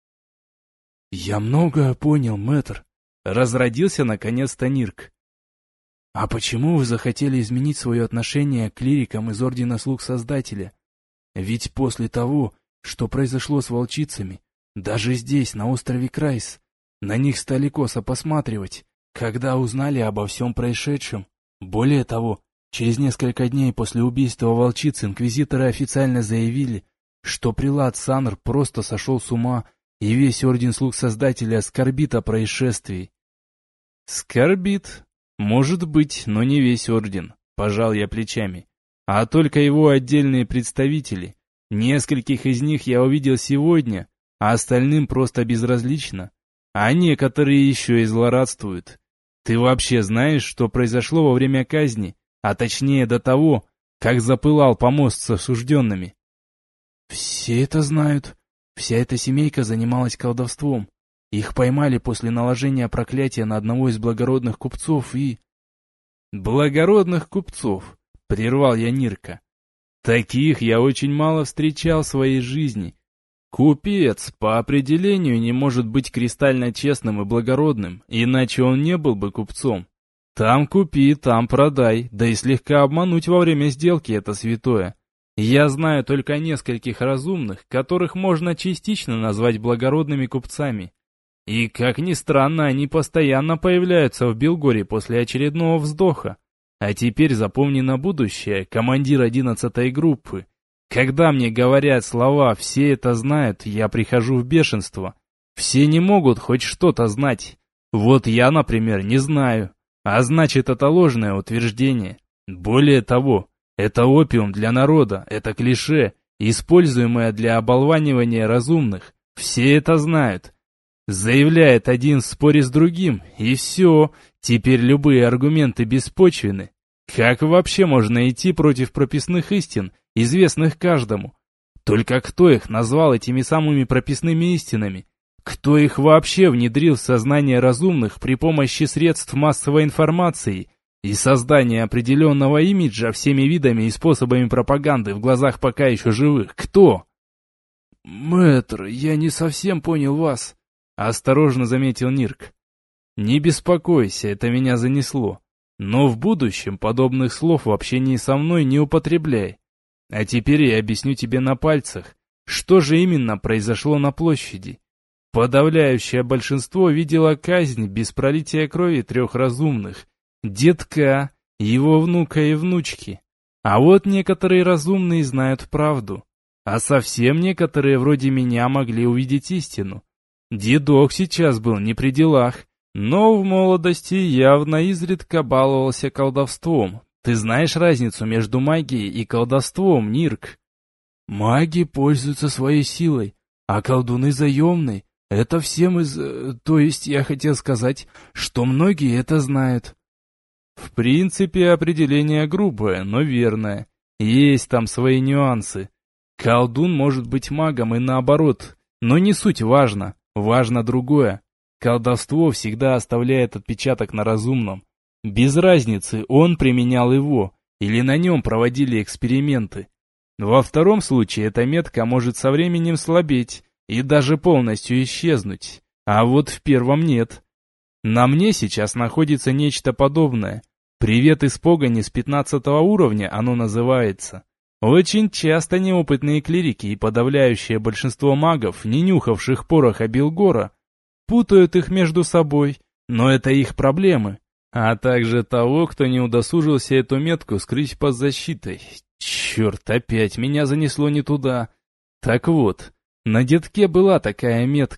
«Я многое понял, мэтр», — разродился наконец-то Нирк. «А почему вы захотели изменить свое отношение к клирикам из Ордена Слуг Создателя? Ведь после того, что произошло с волчицами, даже здесь, на острове Крайс, на них стали косо посматривать, когда узнали обо всем происшедшем. Более того, через несколько дней после убийства волчиц инквизиторы официально заявили, что прилад Санр просто сошел с ума, и весь Орден Слуг Создателя скорбит о происшествии». «Скорбит? Может быть, но не весь Орден», — пожал я плечами, «а только его отдельные представители. Нескольких из них я увидел сегодня, а остальным просто безразлично. А некоторые еще и злорадствуют. Ты вообще знаешь, что произошло во время казни, а точнее до того, как запылал помост с осужденными?» «Все это знают. Вся эта семейка занималась колдовством. Их поймали после наложения проклятия на одного из благородных купцов и...» «Благородных купцов», — прервал я Нирка. «Таких я очень мало встречал в своей жизни. Купец по определению не может быть кристально честным и благородным, иначе он не был бы купцом. Там купи, там продай, да и слегка обмануть во время сделки — это святое. Я знаю только нескольких разумных, которых можно частично назвать благородными купцами. И, как ни странно, они постоянно появляются в Белгоре после очередного вздоха. А теперь запомни на будущее, командир одиннадцатой группы. Когда мне говорят слова «все это знают», я прихожу в бешенство. Все не могут хоть что-то знать. Вот я, например, не знаю. А значит, это ложное утверждение. Более того, это опиум для народа, это клише, используемое для оболванивания разумных. Все это знают. Заявляет один в споре с другим, и все, теперь любые аргументы беспочвены. Как вообще можно идти против прописных истин, известных каждому? Только кто их назвал этими самыми прописными истинами? Кто их вообще внедрил в сознание разумных при помощи средств массовой информации и создания определенного имиджа всеми видами и способами пропаганды в глазах пока еще живых? Кто? «Мэтр, я не совсем понял вас», — осторожно заметил Нирк. «Не беспокойся, это меня занесло. Но в будущем подобных слов в общении со мной не употребляй. А теперь я объясню тебе на пальцах, что же именно произошло на площади. Подавляющее большинство видело казнь без пролития крови трех разумных, детка, его внука и внучки. А вот некоторые разумные знают правду, а совсем некоторые вроде меня могли увидеть истину. Дедок сейчас был не при делах, но в молодости явно изредка баловался колдовством. Ты знаешь разницу между магией и колдовством, Нирк?» «Маги пользуются своей силой, а колдуны заемной. Это всем из... То есть я хотел сказать, что многие это знают». «В принципе, определение грубое, но верное. Есть там свои нюансы. Колдун может быть магом и наоборот, но не суть важно. Важно другое. Колдовство всегда оставляет отпечаток на разумном. Без разницы, он применял его, или на нем проводили эксперименты. Во втором случае эта метка может со временем слабеть и даже полностью исчезнуть, а вот в первом нет. На мне сейчас находится нечто подобное. Привет из погони с пятнадцатого уровня оно называется. Очень часто неопытные клирики и подавляющее большинство магов, не нюхавших пороха Белгора, путают их между собой, но это их проблемы, а также того, кто не удосужился эту метку скрыть под защитой. Черт, опять меня занесло не туда. Так вот, на детке была такая метка.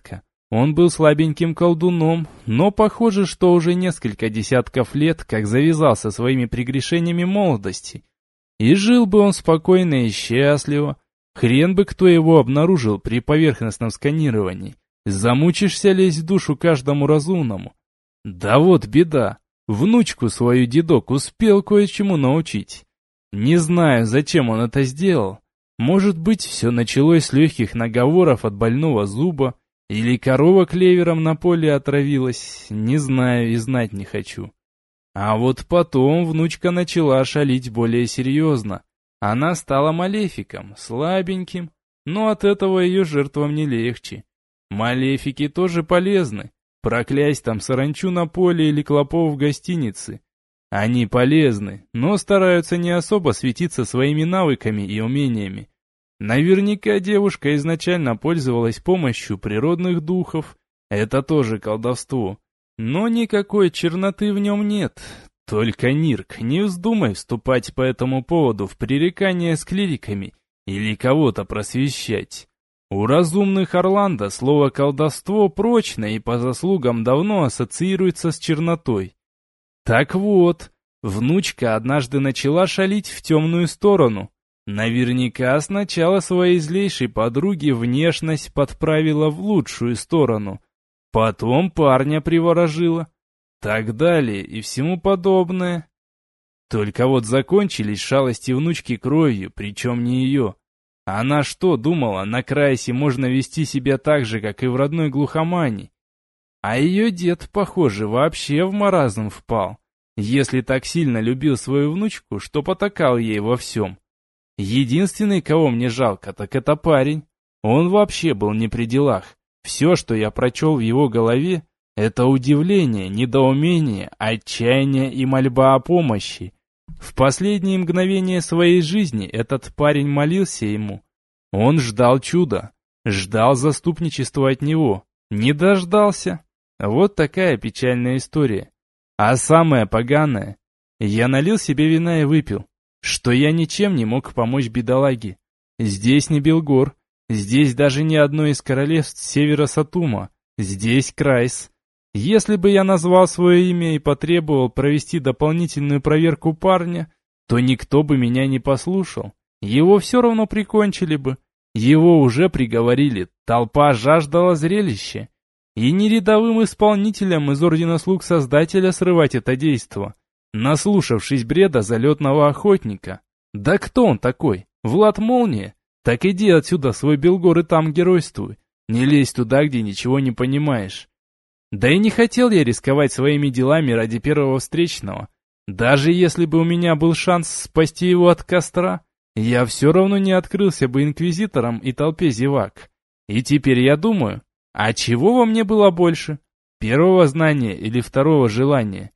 Он был слабеньким колдуном, но похоже, что уже несколько десятков лет, как завязал со своими прегрешениями молодости. И жил бы он спокойно и счастливо. Хрен бы кто его обнаружил при поверхностном сканировании. Замучишься лезть в душу каждому разумному. Да вот беда. Внучку свою дедок успел кое-чему научить. Не знаю, зачем он это сделал. Может быть, все началось с легких наговоров от больного зуба, или корова клевером на поле отравилась, не знаю и знать не хочу. А вот потом внучка начала шалить более серьезно. Она стала малефиком, слабеньким, но от этого ее жертвам не легче. Малефики тоже полезны. Проклясть там саранчу на поле или клопов в гостинице. Они полезны, но стараются не особо светиться своими навыками и умениями. Наверняка девушка изначально пользовалась помощью природных духов. Это тоже колдовство. Но никакой черноты в нем нет. Только, Нирк, не вздумай вступать по этому поводу в пререкания с клириками или кого-то просвещать. У разумных Орландо слово «колдовство» прочно и по заслугам давно ассоциируется с чернотой. Так вот, внучка однажды начала шалить в темную сторону. Наверняка сначала своей злейшей подруге внешность подправила в лучшую сторону. Потом парня приворожила. Так далее и всему подобное. Только вот закончились шалости внучки кровью, причем не ее. Она что, думала, на Крайсе можно вести себя так же, как и в родной глухомане? А ее дед, похоже, вообще в маразм впал, если так сильно любил свою внучку, что потакал ей во всем. Единственный, кого мне жалко, так это парень. Он вообще был не при делах. Все, что я прочел в его голове, это удивление, недоумение, отчаяние и мольба о помощи. В последние мгновения своей жизни этот парень молился ему. Он ждал чуда, ждал заступничества от него. Не дождался. Вот такая печальная история. А самое поганое, я налил себе вина и выпил, что я ничем не мог помочь бедолаге. Здесь не Белгор, здесь даже не одно из королевств севера Сатума, здесь Крайс. Если бы я назвал свое имя и потребовал провести дополнительную проверку парня, то никто бы меня не послушал. Его все равно прикончили бы. Его уже приговорили, толпа жаждала зрелища. И не рядовым исполнителям из Ордена Слуг Создателя срывать это действо, наслушавшись бреда залетного охотника. Да кто он такой? Влад Молния? Так иди отсюда, свой Белгор, и там геройствуй. Не лезь туда, где ничего не понимаешь. Да и не хотел я рисковать своими делами ради первого встречного. Даже если бы у меня был шанс спасти его от костра, я все равно не открылся бы инквизиторам и толпе зевак. И теперь я думаю, а чего во мне было больше? Первого знания или второго желания?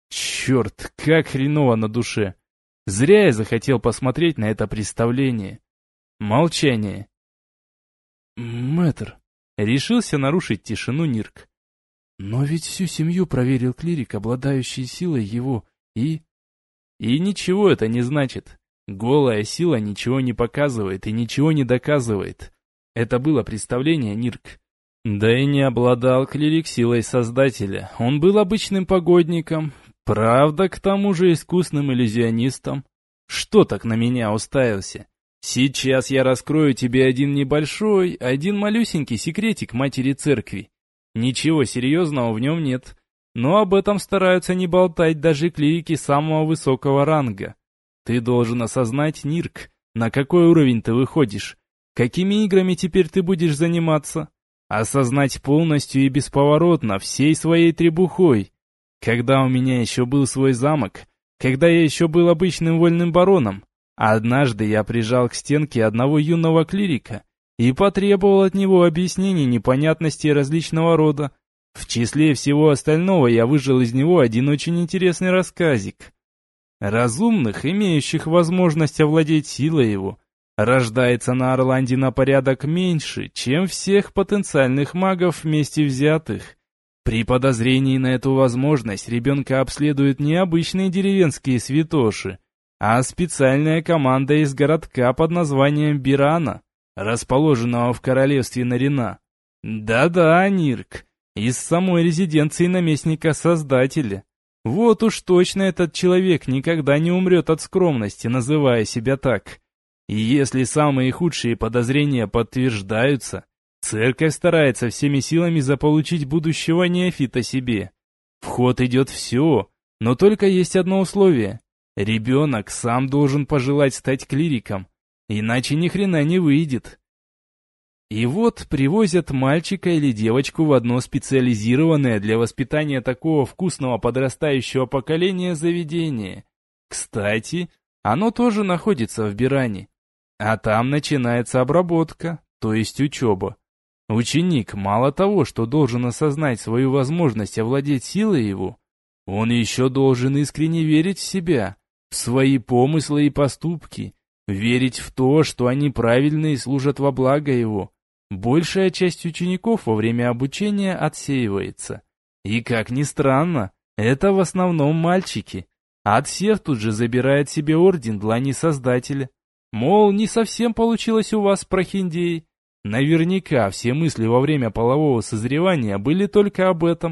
Черт, как хреново на душе. Зря я захотел посмотреть на это представление. Молчание. Мэтр, Решился нарушить тишину Нирк. но ведь всю семью проверил клирик, обладающий силой его, и... И ничего это не значит. Голая сила ничего не показывает и ничего не доказывает. Это было представление, Нирк. Да и не обладал клирик силой Создателя. Он был обычным погодником. Правда, к тому же искусным иллюзионистом. Что так на меня уставился? Сейчас я раскрою тебе один небольшой, один малюсенький секретик матери церкви. Ничего серьезного в нем нет. Но об этом стараются не болтать даже клирики самого высокого ранга. Ты должен осознать, Нирк, на какой уровень ты выходишь. Какими играми теперь ты будешь заниматься? Осознать полностью и бесповоротно, всей своей требухой. Когда у меня еще был свой замок, когда я еще был обычным вольным бароном, однажды я прижал к стенке одного юного клирика и потребовал от него объяснений непонятностей различного рода. В числе всего остального я выжил из него один очень интересный рассказик. Разумных, имеющих возможность овладеть силой его, рождается на Орланде на порядок меньше, чем всех потенциальных магов вместе взятых. При подозрении на эту возможность ребенка обследуют не обычные деревенские святоши, а специальная команда из городка под названием Бирана, расположенного в королевстве Нарина. Да-да, Нирк, из самой резиденции наместника-создателя. Вот уж точно этот человек никогда не умрет от скромности, называя себя так. И если самые худшие подозрения подтверждаются, церковь старается всеми силами заполучить будущего неофита себе. В ход идет все, но только есть одно условие. Ребенок сам должен пожелать стать клириком, иначе ни хрена не выйдет. И вот привозят мальчика или девочку в одно специализированное для воспитания такого вкусного подрастающего поколения заведение. Кстати, оно тоже находится в Биране. А там начинается обработка, то есть учеба. Ученик мало того, что должен осознать свою возможность овладеть силой его, он еще должен искренне верить в себя, в свои помыслы и поступки, верить в то, что они правильны и служат во благо его. Большая часть учеников во время обучения отсеивается. И, как ни странно, это в основном мальчики. От всех тут же забирает себе орден длани Создателя. Мол, не совсем получилось у вас, прохиндеи. Наверняка все мысли во время полового созревания были только об этом.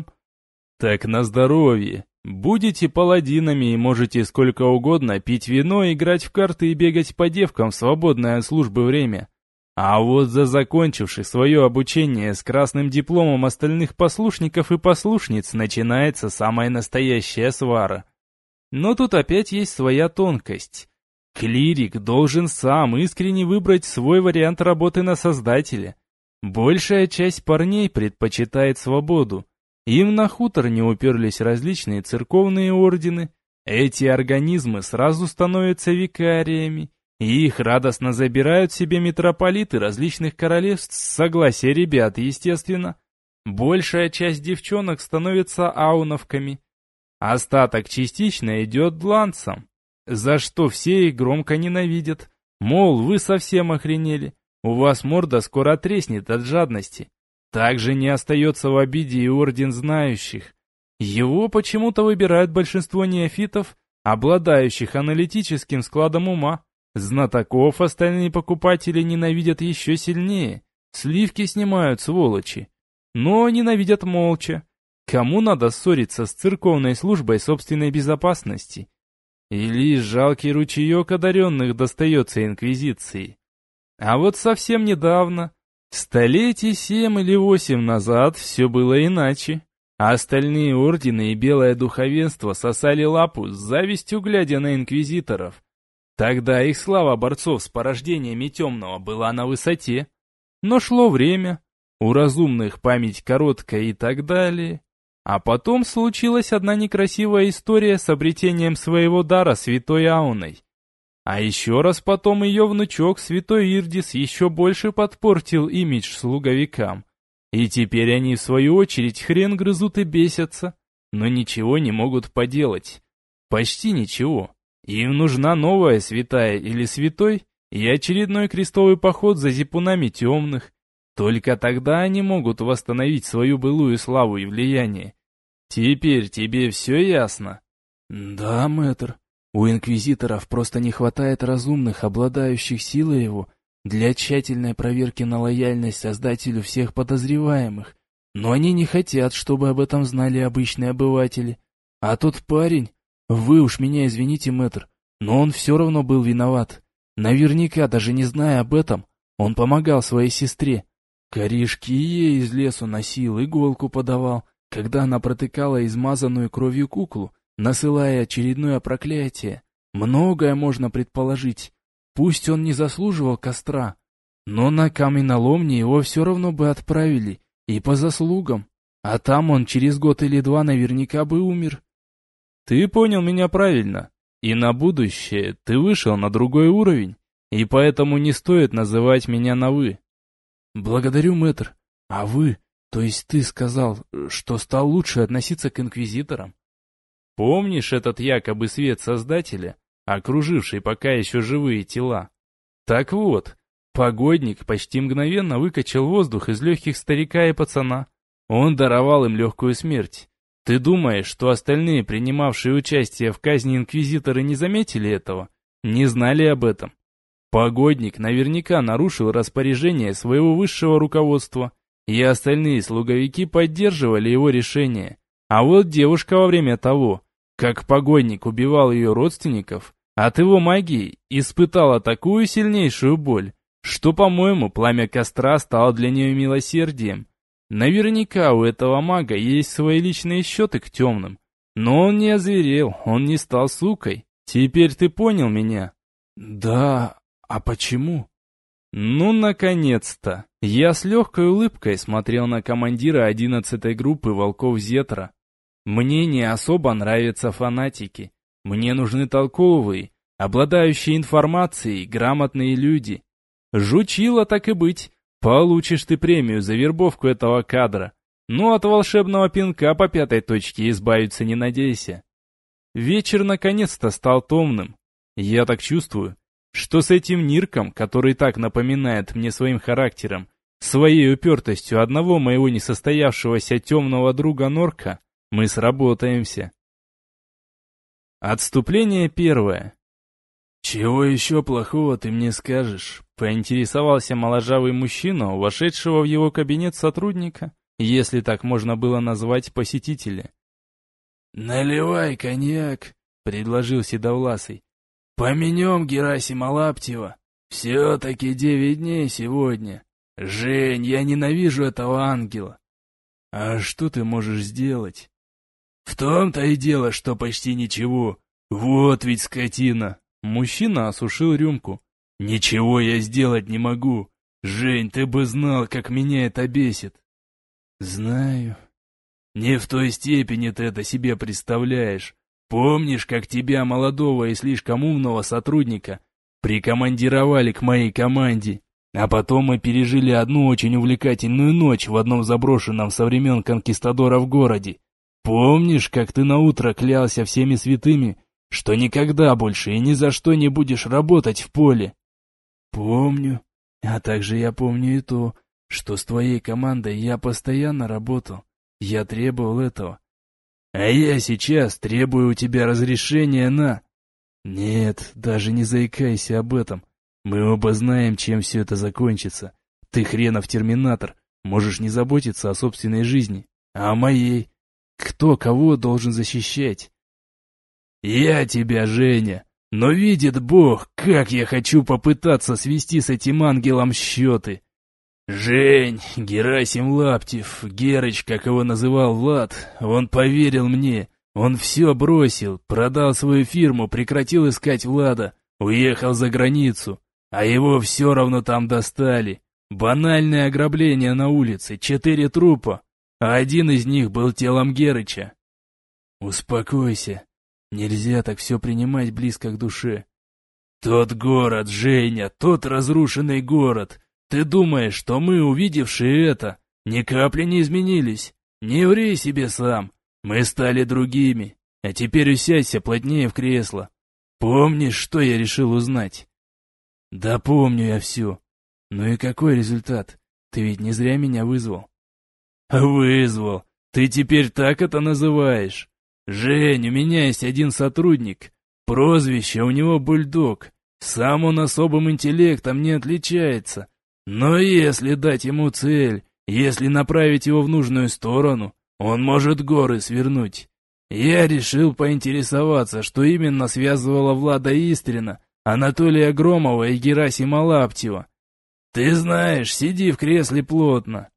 Так на здоровье. Будете паладинами и можете сколько угодно пить вино, играть в карты и бегать по девкам в свободное от службы время. А вот за закончивших свое обучение с красным дипломом остальных послушников и послушниц начинается самая настоящая свара. Но тут опять есть своя тонкость. Клирик должен сам искренне выбрать свой вариант работы на Создателя. Большая часть парней предпочитает свободу. Им на хутор не уперлись различные церковные ордены. Эти организмы сразу становятся викариями, и их радостно забирают себе митрополиты различных королевств с согласия ребят, естественно. Большая часть девчонок становится ауновками. Остаток частично идет дланцам, за что все их громко ненавидят. Мол, вы совсем охренели, у вас морда скоро треснет от жадности. Также не остается в обиде и орден знающих. Его почему-то выбирают большинство неофитов, обладающих аналитическим складом ума. Знатоков остальные покупатели ненавидят еще сильнее. Сливки снимают, сволочи. Но ненавидят молча. Кому надо ссориться с церковной службой собственной безопасности? И лишь жалкий ручеек одаренных достается инквизиции. А вот совсем недавно, столетий семь или восемь назад, все было иначе. А остальные ордены и белое духовенство сосали лапу с завистью, глядя на инквизиторов. Тогда их слава борцов с порождениями темного была на высоте. Но шло время, у разумных память короткая и так далее. А потом случилась одна некрасивая история с обретением своего дара святой Ауной. А еще раз потом ее внучок святой Ирдис еще больше подпортил имидж слуговикам. И теперь они в свою очередь хрен грызут и бесятся, но ничего не могут поделать. Почти ничего. Им нужна новая святая или святой и очередной крестовый поход за зипунами темных. Только тогда они могут восстановить свою былую славу и влияние. Теперь тебе все ясно? Да, мэтр. У инквизиторов просто не хватает разумных, обладающих силой его, для тщательной проверки на лояльность Создателю всех подозреваемых. Но они не хотят, чтобы об этом знали обычные обыватели. А тот парень... Вы уж меня извините, мэтр, но он все равно был виноват. Наверняка, даже не зная об этом, он помогал своей сестре. Корешки ей из лесу носил, иголку подавал, когда она протыкала измазанную кровью куклу, насылая очередное проклятие. Многое можно предположить. Пусть он не заслуживал костра, но на каменоломне его все равно бы отправили, и по заслугам. А там он через год или два наверняка бы умер. Ты понял меня правильно, и на будущее ты вышел на другой уровень, и поэтому не стоит называть меня на «вы». Благодарю, мэтр. А вы, то есть ты сказал, что стал лучше относиться к инквизиторам? Помнишь этот якобы свет Создателя, окруживший пока еще живые тела? Так вот, погодник почти мгновенно выкачал воздух из легких старика и пацана. Он даровал им легкую смерть. Ты думаешь, что остальные, принимавшие участие в казни инквизиторы, не заметили этого? Не знали об этом? Погодник наверняка нарушил распоряжение своего высшего руководства и остальные слуговики поддерживали его решение. А вот девушка во время того, как погонник убивал ее родственников, от его магии испытала такую сильнейшую боль, что, по-моему, пламя костра стало для нее милосердием. Наверняка у этого мага есть свои личные счеты к темным. Но он не озверел, он не стал сукой. Теперь ты понял меня? Да, а почему? Ну, наконец-то. Я с легкой улыбкой смотрел на командира одиннадцатой группы волков Зетра. Мне не особо нравятся фанатики. Мне нужны толковые, обладающие информацией, грамотные люди. Жучило так и быть. Получишь ты премию за вербовку этого кадра. Но от волшебного пинка по пятой точке избавиться не надейся. Вечер наконец-то стал томным. Я так чувствую, что с этим Нирком, который так напоминает мне своим характером, своей упертостью одного моего несостоявшегося темного друга Норка, мы сработаемся. Отступление первое. «Чего еще плохого ты мне скажешь?» — поинтересовался моложавый мужчина, у вошедшего в его кабинет сотрудника, если так можно было назвать посетителя. «Наливай коньяк», — предложил Седовласый. «Поменем Герасима Лаптева. Все-таки девять дней сегодня. Жень, я ненавижу этого ангела». «А что ты можешь сделать?» «В том-то и дело, что почти ничего. Вот ведь скотина». Мужчина осушил рюмку. «Ничего я сделать не могу. Жень, ты бы знал, как меня это бесит». «Знаю». «Не в той степени ты это себе представляешь. Помнишь, как тебя, молодого и слишком умного сотрудника, прикомандировали к моей команде, а потом мы пережили одну очень увлекательную ночь в одном заброшенном со времен конкистадоров городе? Помнишь, как ты наутро клялся всеми святыми, что никогда больше и ни за что не будешь работать в поле?» «Помню. А также я помню и то, что с твоей командой я постоянно работал. Я требовал этого». «А я сейчас требую у тебя разрешения на...» «Нет, даже не заикайся об этом. Мы оба знаем, чем все это закончится. Ты хренов терминатор, можешь не заботиться о собственной жизни, а о моей. Кто кого должен защищать?» «Я тебя, Женя, но видит Бог, как я хочу попытаться свести с этим ангелом счеты. Жень, Герасим Лаптев, Герыч, как его называл Влад, он поверил мне, он все бросил, продал свою фирму, прекратил искать Влада, уехал за границу, а его все равно там достали. Банальное ограбление на улице, четыре трупа, а один из них был телом Герыча». «Успокойся. Нельзя так все принимать близко к душе». «Тот город, Женя, тот разрушенный город. Ты думаешь, что мы, увидевшие это, ни капли не изменились? Не ври себе сам. Мы стали другими. А теперь усядься плотнее в кресло. Помнишь, что я решил узнать?» «Да помню я все. Ну и какой результат? Ты ведь не зря меня вызвал». «Вызвал. Ты теперь так это называешь? Жень, у меня есть один сотрудник. Прозвище у него Бульдог. Сам он особым интеллектом не отличается. Но если дать ему цель, если направить его в нужную сторону, он может горы свернуть. Я решил поинтересоваться, что именно связывало Влада Истрина, Анатолия Громова и Герасима Лаптева. Ты знаешь, сиди в кресле плотно».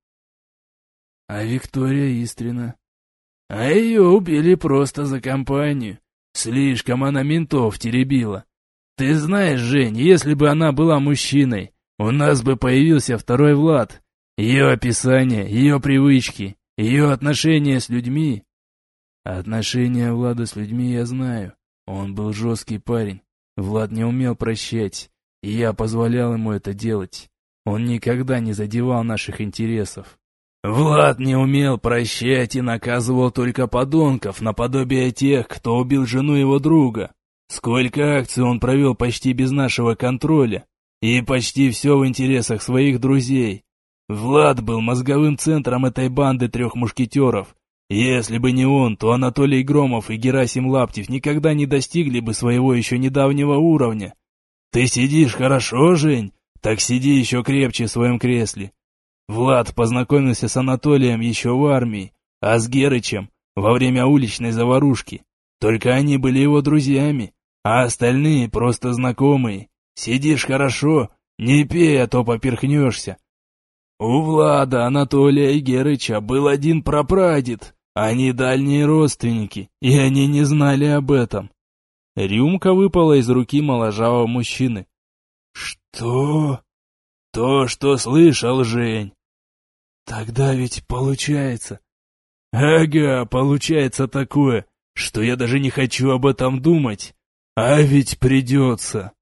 «А Виктория Истрина?» «А ее убили просто за компанию. Слишком она ментов теребила. Ты знаешь, Жень, если бы она была мужчиной, у нас бы появился второй Влад. Ее описание, ее привычки, ее отношения с людьми». «Отношения Влада с людьми я знаю. Он был жесткий парень. Влад не умел прощать, и я позволял ему это делать. Он никогда не задевал наших интересов». «Влад не умел прощать и наказывал только подонков, наподобие тех, кто убил жену его друга. Сколько акций он провел почти без нашего контроля, и почти все в интересах своих друзей. Влад был мозговым центром этой банды трех мушкетеров. Если бы не он, то Анатолий Громов и Герасим Лаптев никогда не достигли бы своего еще недавнего уровня. Ты сидишь хорошо, Жень? Так сиди еще крепче в своем кресле. Влад познакомился с Анатолием еще в армии, а с Герычем во время уличной заварушки. Только они были его друзьями, а остальные просто знакомые. Сидишь хорошо, не пей, а то поперхнешься. У Влада, Анатолия и Герыча был один прапрадед. Они дальние родственники, и они не знали об этом. Рюмка выпала из руки моложавого мужчины. Что? То, что слышал, Жень. Тогда ведь получается... Ага, получается такое, что я даже не хочу об этом думать. А ведь придется.